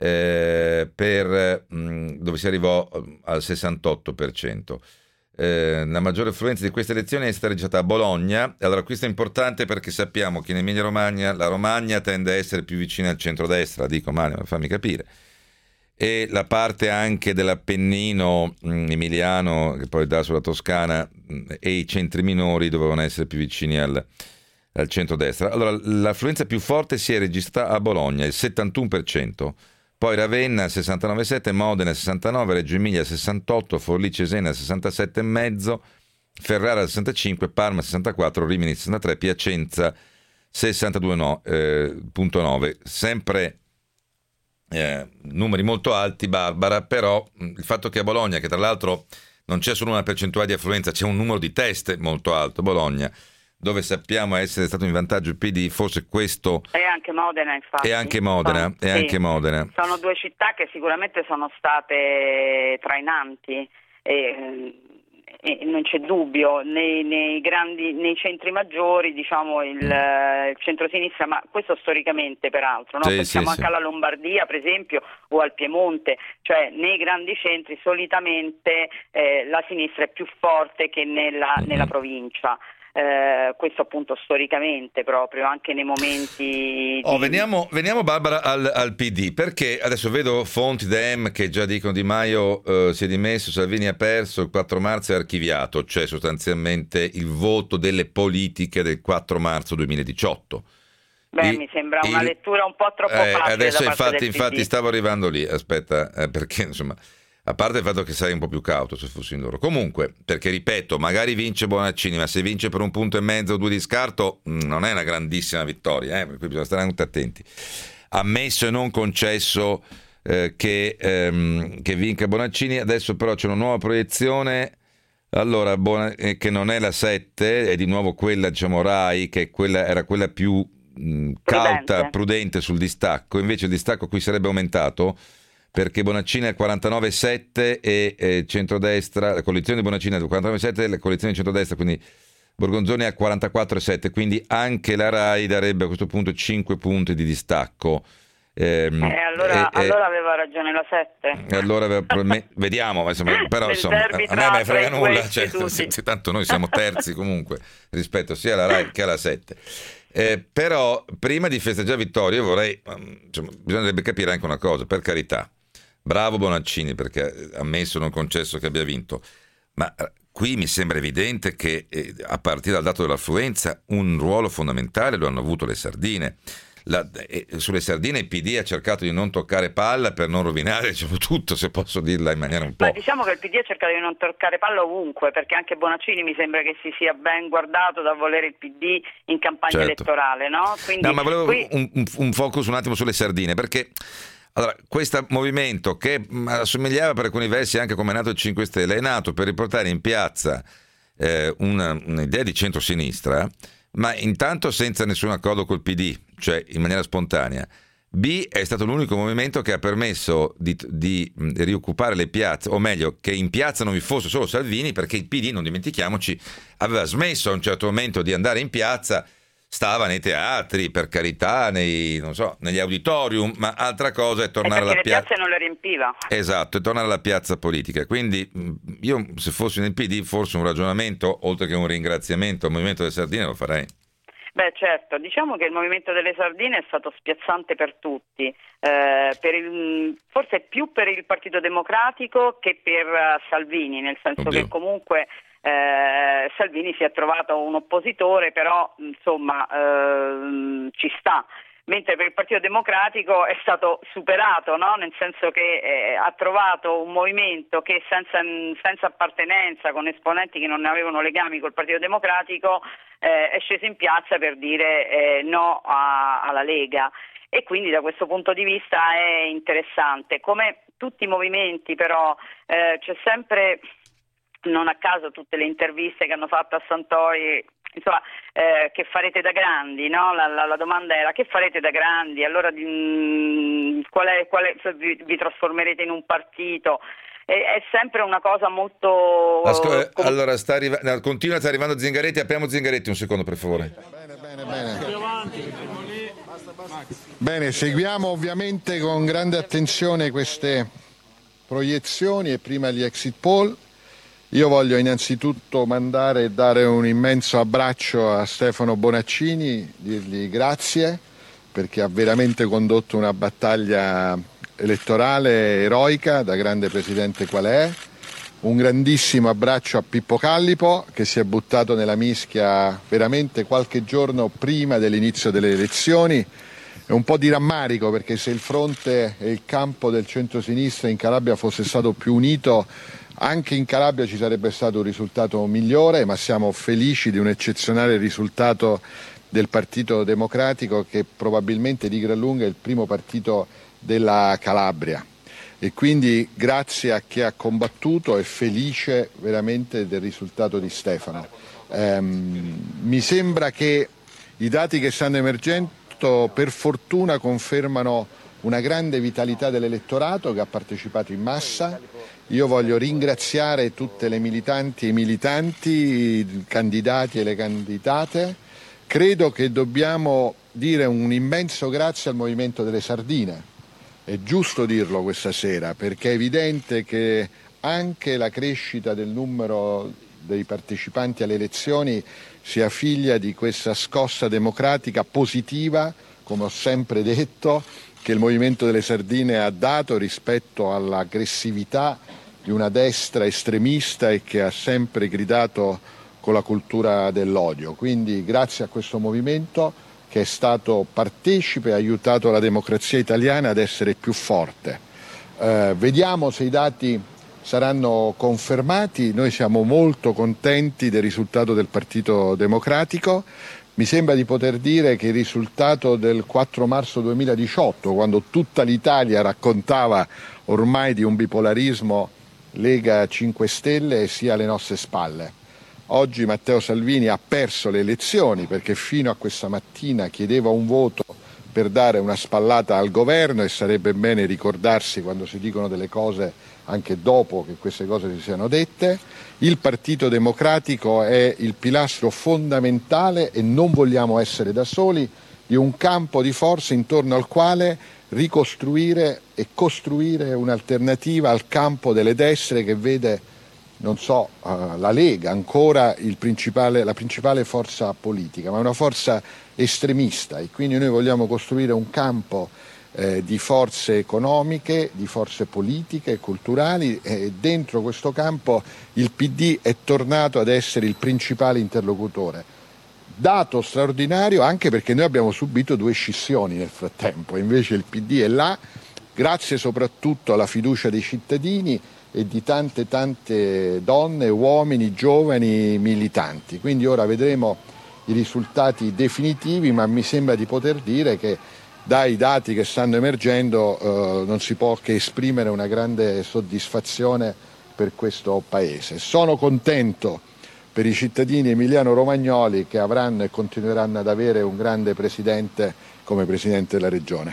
dove si arrivò al 68%. La maggiore affluenza di queste elezioni è stata registrata a Bologna. Allora, questo è importante perché sappiamo che in Emilia Romagna la Romagna tende a essere più vicina al centrodestra, dico Mario, fammi capire, e la parte anche dell'Appennino emiliano che poi dà sulla Toscana e i centri minori dovevano essere più vicini al centrodestra. Allora, l'affluenza più forte si è registrata a Bologna, il 71%, poi Ravenna 69,7%, Modena 69%, Reggio Emilia 68%, Forlì Cesena 67,5%, Ferrara 65%, Parma 64%, Rimini 63%, Piacenza 62,9%. Sempre numeri molto alti, Barbara, però il fatto che a Bologna, che tra l'altro non c'è solo una percentuale di affluenza, c'è un numero di teste molto alto, Bologna, dove sappiamo essere stato in vantaggio il PD, forse questo... E anche Modena, infatti. E anche Modena. Sono 2 città che sicuramente sono state trainanti, e non c'è dubbio, nei centri maggiori, diciamo, il centrosinistra, ma questo storicamente peraltro, no? Pensiamo anche alla Lombardia, per esempio, o al Piemonte, cioè nei grandi centri solitamente la sinistra è più forte che nella provincia. Questo appunto storicamente, proprio anche nei momenti veniamo Barbara al PD, perché adesso vedo fonti Dem che già dicono Di Maio si è dimesso, Salvini ha perso, il 4 marzo è archiviato, cioè sostanzialmente il voto delle politiche del 4 marzo 2018, Beh, mi sembra una lettura un po' troppo facile adesso da parte del infatti PD. stavo arrivando lì, aspetta, perché insomma, a parte il fatto che sarei un po' più cauto se fossi in loro. Comunque, perché ripeto, magari vince Bonaccini, ma se vince per 1,5 punti o 2 di scarto, non è una grandissima vittoria, per cui bisogna stare anche attenti. Ammesso e non concesso che vinca Bonaccini, adesso però c'è una nuova proiezione. Allora, che non è la 7, è di nuovo quella, diciamo, Rai, che era quella più cauta, prudente sul distacco. Invece il distacco qui sarebbe aumentato, perché Bonaccini è al 49,7 e centrodestra, la coalizione di Bonaccini è al 49,7 e la coalizione di centrodestra, quindi Borgonzoni è al 44,7, quindi anche la Rai darebbe a questo punto 5 punti di distacco. Allora aveva ragione la 7. Allora vediamo, insomma, però insomma, a me ne frega nulla, tanto noi siamo terzi comunque rispetto sia alla Rai che alla 7. Però prima di festeggiare vittoria vorrei, bisognerebbe capire anche una cosa, per carità, bravo Bonaccini perché ammesso non concesso che abbia vinto, ma qui mi sembra evidente che a partire dal dato dell'affluenza un ruolo fondamentale lo hanno avuto le sardine. Sulle sardine il PD ha cercato di non toccare palla per non rovinare tutto, se posso dirla in maniera un po'. Ma diciamo che il PD ha cercato di non toccare palla ovunque, perché anche Bonaccini mi sembra che si sia ben guardato da volere il PD in campagna elettorale, no? Quindi, no, ma volevo un focus un attimo sulle sardine, perché allora, questo movimento che assomigliava per alcuni versi anche come è nato il 5 Stelle, è nato per riportare in piazza un'idea di centrosinistra, ma intanto senza nessun accordo col PD, cioè in maniera spontanea. B, è stato l'unico movimento che ha permesso di rioccupare le piazze, o meglio, che in piazza non vi fosse solo Salvini, perché il PD, non dimentichiamoci, aveva smesso a un certo momento di andare in piazza, stava nei teatri, per carità, negli auditorium, ma altra cosa è tornare alla piazza. Le piazze non le riempiva. Esatto, è tornare alla piazza politica. Quindi io, se fossi nel PD, forse un ragionamento, oltre che un ringraziamento al Movimento delle Sardine, lo farei. Beh, certo, diciamo che il Movimento delle Sardine è stato spiazzante per tutti, forse più per il Partito Democratico che per Salvini, nel senso che comunque Salvini si è trovato un oppositore, però insomma ci sta. Mentre per il Partito Democratico è stato superato, no? Nel senso che ha trovato un movimento che senza appartenenza, con esponenti che non avevano legami col Partito Democratico, è sceso in piazza per dire no alla Lega. E quindi da questo punto di vista è interessante. Come tutti i movimenti però c'è sempre, non a caso tutte le interviste che hanno fatto a Santori, insomma, che farete da grandi, no? La domanda era: che farete da grandi? Allora vi trasformerete in un partito? È sempre una cosa molto... Allora continua, sta arrivando Zingaretti, apriamo Zingaretti un secondo per favore. Bene, seguiamo ovviamente con grande attenzione queste proiezioni e prima gli exit poll. Io voglio innanzitutto mandare e dare un immenso abbraccio a Stefano Bonaccini, dirgli grazie perché ha veramente condotto una battaglia elettorale eroica da grande presidente qual è. Un grandissimo abbraccio a Pippo Callipo che si è buttato nella mischia veramente qualche giorno prima dell'inizio delle elezioni. È un po' di rammarico perché se il fronte e il campo del centro-sinistra in Calabria fosse stato più unito, anche in Calabria ci sarebbe stato un risultato migliore, ma siamo felici di un eccezionale risultato del Partito Democratico, che probabilmente di gran lunga è il primo partito della Calabria. E quindi grazie a chi ha combattuto e felice veramente del risultato di Stefano. Mi sembra che i dati che stanno emergendo per fortuna confermano una grande vitalità dell'elettorato che ha partecipato in massa. Io voglio ringraziare tutte le militanti e i militanti, i candidati e le candidate. Credo che dobbiamo dire un immenso grazie al Movimento delle Sardine. È giusto dirlo questa sera perché è evidente che anche la crescita del numero dei partecipanti alle elezioni sia figlia di questa scossa democratica positiva, come ho sempre detto, che il Movimento delle Sardine ha dato rispetto all'aggressività di una destra estremista e che ha sempre gridato con la cultura dell'odio. Quindi grazie a questo movimento che è stato partecipe e ha aiutato la democrazia italiana ad essere più forte. Vediamo se i dati saranno confermati. Noi siamo molto contenti del risultato del Partito Democratico. Mi sembra di poter dire che il risultato del 4 marzo 2018, quando tutta l'Italia raccontava ormai di un bipolarismo Lega 5 Stelle, sia alle nostre spalle. Oggi Matteo Salvini ha perso le elezioni perché fino a questa mattina chiedeva un voto per dare una spallata al governo, e sarebbe bene ricordarsi quando si dicono delle cose anche dopo che queste cose si siano dette. Il Partito Democratico è il pilastro fondamentale, e non vogliamo essere da soli, di un campo di forza intorno al quale ricostruire e costruire un'alternativa al campo delle destre che vede, la Lega ancora la principale forza politica, ma una forza estremista, e quindi noi vogliamo costruire un campo di forze economiche, di forze politiche e culturali, e dentro questo campo il PD è tornato ad essere il principale interlocutore. Dato straordinario anche perché noi abbiamo subito 2 scissioni nel frattempo, e invece il PD è là, grazie soprattutto alla fiducia dei cittadini e di tante donne, uomini, giovani militanti. Quindi ora vedremo i risultati definitivi, ma mi sembra di poter dire che dai dati che stanno emergendo non si può che esprimere una grande soddisfazione per questo Paese. Sono contento per i cittadini emiliano-romagnoli, che avranno e continueranno ad avere un grande presidente come presidente della regione.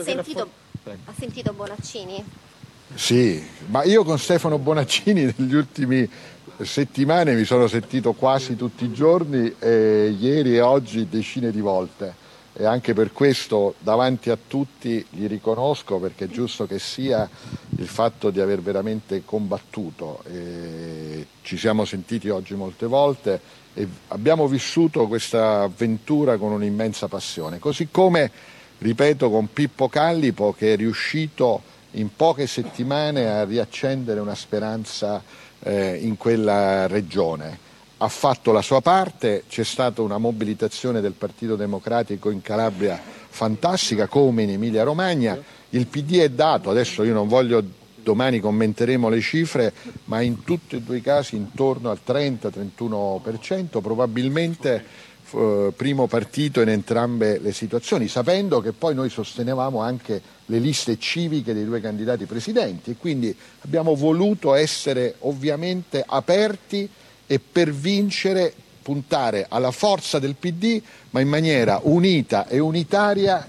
Ha sentito Bonaccini? Sì, ma io con Stefano Bonaccini negli ultimi settimane mi sono sentito quasi tutti i giorni, ieri e oggi decine di volte, e anche per questo davanti a tutti gli riconosco, perché è giusto che sia, il fatto di aver veramente combattuto. Ci siamo sentiti oggi molte volte e abbiamo vissuto questa avventura con un'immensa passione, così come, ripeto, con Pippo Callipo, che è riuscito in poche settimane a riaccendere una speranza in quella regione. Ha fatto la sua parte, c'è stata una mobilitazione del Partito Democratico in Calabria fantastica, come in Emilia Romagna. Il PD è dato, adesso io non voglio, domani commenteremo le cifre, ma in tutti e 2 i casi intorno al 30-31%, probabilmente primo partito in entrambe le situazioni, sapendo che poi noi sostenevamo anche le liste civiche dei 2 candidati presidenti, e quindi abbiamo voluto essere ovviamente aperti e, per vincere, puntare alla forza del PD, ma in maniera unita e unitaria,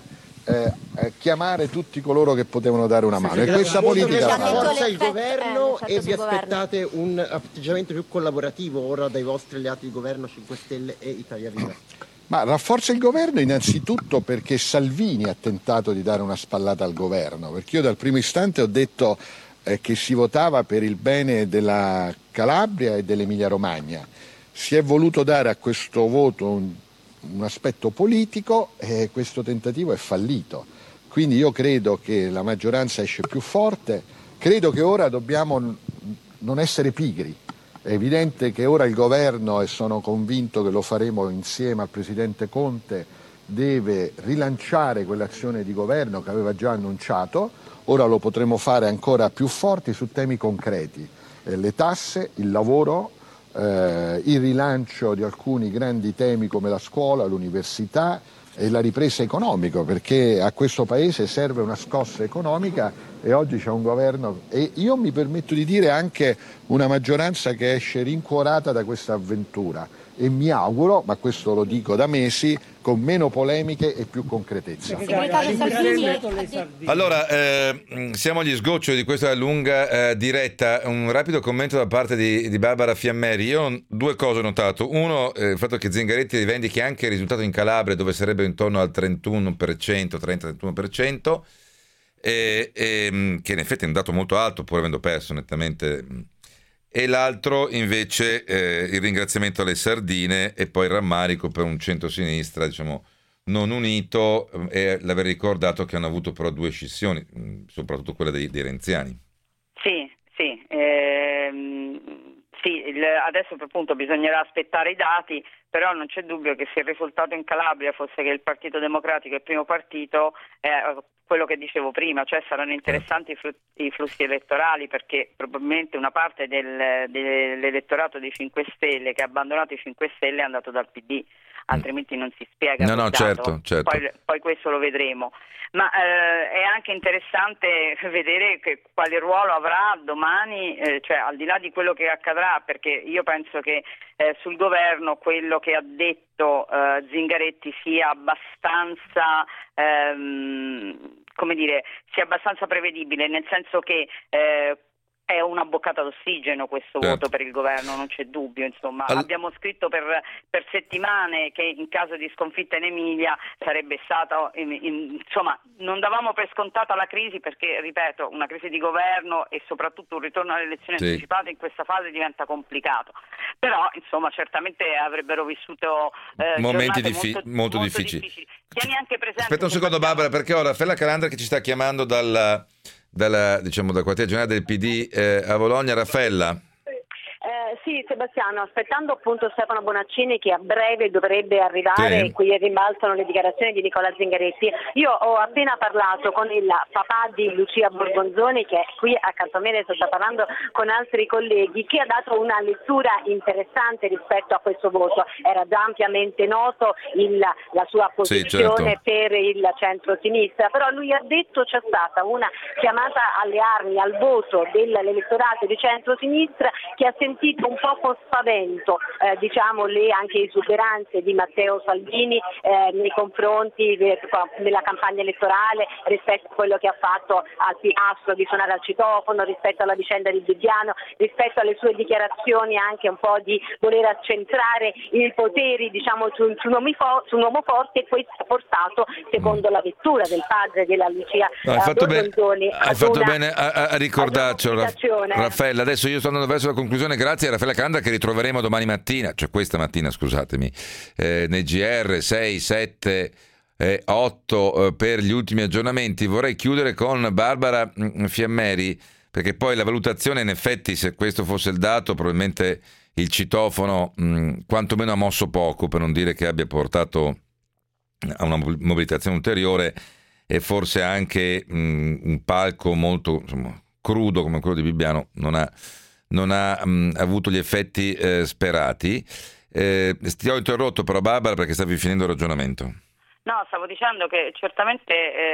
chiamare tutti coloro che potevano dare una mano. E questa politica rafforza il governo, e vi aspettate un atteggiamento più collaborativo ora dai vostri alleati di governo 5 Stelle e Italia Viva? Ma rafforza il governo innanzitutto perché Salvini ha tentato di dare una spallata al governo, perché io dal primo istante ho detto che si votava per il bene della Calabria e dell'Emilia Romagna. Si è voluto dare a questo voto un aspetto politico, e questo tentativo è fallito. Quindi io credo che la maggioranza esce più forte, credo che ora dobbiamo non essere pigri. È evidente che ora il governo, e sono convinto che lo faremo insieme al Presidente Conte, deve rilanciare quell'azione di governo che aveva già annunciato. Ora lo potremo fare ancora più forti su temi concreti, le tasse, il lavoro, il rilancio di alcuni grandi temi come la scuola, l'università e la ripresa economica, perché a questo Paese serve una scossa economica, e oggi c'è un governo, e io mi permetto di dire anche una maggioranza, che esce rincuorata da questa avventura, e mi auguro, ma questo lo dico da mesi, con meno polemiche e più concretezza. Allora, siamo agli sgoccioli di questa lunga diretta. Un rapido commento da parte di Barbara Fiammeri. Io ho 2 cose ho notato. Uno, il fatto che Zingaretti rivendichi anche il risultato in Calabria, dove sarebbe intorno al 31%, 30-31%, che in effetti è un dato molto alto, pur avendo perso nettamente. E l'altro invece il ringraziamento alle sardine, e poi il rammarico per un centro-sinistra, diciamo, non unito, e l'aver ricordato che hanno avuto però 2 scissioni, soprattutto quella dei renziani. Sì, adesso appunto bisognerà aspettare i dati, però non c'è dubbio che se il risultato in Calabria fosse che il Partito Democratico è il primo partito, quello che dicevo prima, cioè saranno interessanti i flussi elettorali, perché probabilmente una parte dell'elettorato dei 5 Stelle che ha abbandonato i 5 Stelle è andato dal PD, altrimenti non si spiega. No, certo. Poi questo lo vedremo. Ma è anche interessante vedere quale ruolo avrà domani, cioè al di là di quello che accadrà, perché io penso che sul governo quello che ha detto Zingaretti sia abbastanza sia abbastanza prevedibile, nel senso che è una boccata d'ossigeno questo voto per il governo, non c'è dubbio. Insomma, abbiamo scritto per settimane che in caso di sconfitta in Emilia sarebbe stata, insomma, non davamo per scontata la crisi, perché, ripeto, una crisi di governo e soprattutto un ritorno alle elezioni anticipate in questa fase diventa complicato. Però, insomma, certamente avrebbero vissuto momenti molto difficili. Tieni anche presente. Aspetta un secondo, Barbara, perché ho Raffaella Calandra che ci sta chiamando dal quartiere generale del PD a Bologna. Raffaella. Sì, Sebastiano, aspettando appunto Stefano Bonaccini che a breve dovrebbe arrivare, e qui rimbalzano le dichiarazioni di Nicola Zingaretti. Io ho appena parlato con il papà di Lucia Borgonzoni, che è qui accanto a me, sto parlando con altri colleghi, che ha dato una lettura interessante rispetto a questo voto. Era già ampiamente noto la sua posizione per il centro-sinistra, però lui ha detto c'è stata una chiamata alle armi, al voto dell'elettorato di centro-sinistra, che ha sentito un po' con spavento le anche esuberanze di Matteo Salvini nei confronti della campagna elettorale, rispetto a quello che ha fatto al Pilastro di suonare al citofono, rispetto alla vicenda di Bibbiano, rispetto alle sue dichiarazioni anche un po' di voler accentrare i poteri su un uomo forte, e questo ha portato, secondo la lettura del padre della Lucia Borgonzoni, hai fatto bene a ricordarcelo, Raffaella. Adesso io sto andando verso la conclusione, grazie a Raffaella Calandra, che ritroveremo domani mattina, cioè questa mattina, scusatemi, nei GR 6, 7 e 8 per gli ultimi aggiornamenti. Vorrei chiudere con Barbara Fiammeri, perché poi la valutazione, in effetti, se questo fosse il dato, probabilmente il citofono quantomeno ha mosso poco, per non dire che abbia portato a una mobilitazione ulteriore, e forse anche un palco molto crudo come quello di Bibbiano non ha avuto gli effetti sperati. Ti ho interrotto però, Barbara, perché stavi finendo il ragionamento. No, stavo dicendo che certamente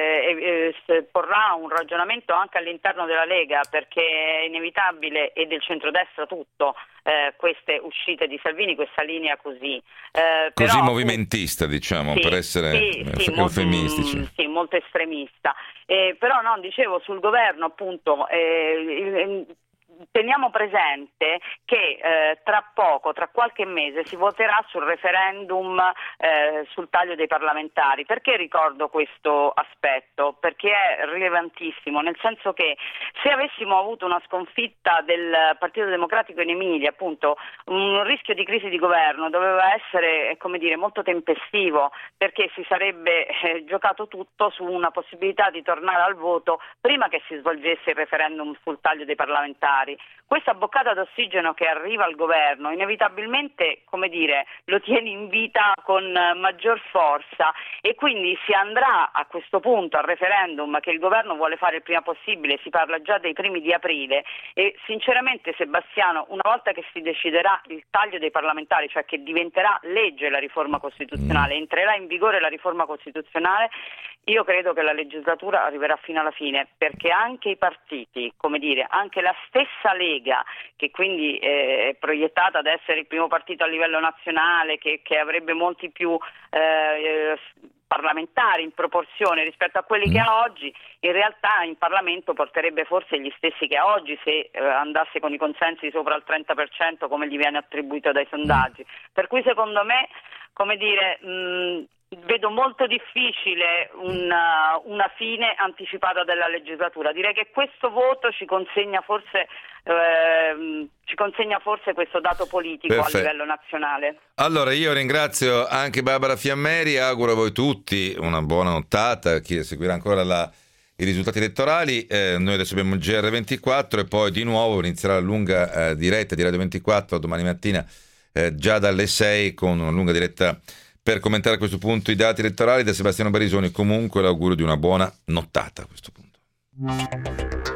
porrà un ragionamento anche all'interno della Lega, perché è inevitabile, e del centrodestra tutto, queste uscite di Salvini, questa linea così però, movimentista, diciamo, per essere eufemistici. Sì, molto estremista. Però no, dicevo, sul governo appunto teniamo presente che tra qualche mese si voterà sul referendum sul taglio dei parlamentari. Perché ricordo questo aspetto? Perché è rilevantissimo, nel senso che se avessimo avuto una sconfitta del Partito Democratico in Emilia, appunto, un rischio di crisi di governo doveva essere, molto tempestivo, perché si sarebbe giocato tutto su una possibilità di tornare al voto prima che si svolgesse il referendum sul taglio dei parlamentari. Questa boccata d'ossigeno che arriva al governo inevitabilmente, lo tiene in vita con maggior forza, e quindi si andrà a questo punto al referendum che il governo vuole fare il prima possibile. Si parla già dei primi di aprile, e sinceramente, Sebastiano, una volta che si deciderà il taglio dei parlamentari, cioè che diventerà legge la riforma costituzionale, entrerà in vigore la riforma costituzionale, io credo che la legislatura arriverà fino alla fine, perché anche i partiti, anche la stessa Lega, che quindi è proiettata ad essere il primo partito a livello nazionale, che avrebbe molti più parlamentari in proporzione rispetto a quelli che ha oggi, in realtà in Parlamento porterebbe forse gli stessi che ha oggi, se andasse con i consensi sopra il 30% come gli viene attribuito dai sondaggi. Per cui secondo me, vedo molto difficile una fine anticipata della legislatura. Direi che questo voto ci consegna forse questo dato politico. Perfetto. A livello nazionale. Allora io ringrazio anche Barbara Fiammeri, auguro a voi tutti una buona nottata, chi seguirà ancora la i risultati elettorali. Noi adesso abbiamo il GR24 e poi di nuovo inizierà la lunga diretta di Radio 24 domani mattina già dalle 6 con una lunga diretta per commentare a questo punto i dati elettorali. Da Sebastiano Barisoni comunque l'augurio di una buona nottata a questo punto.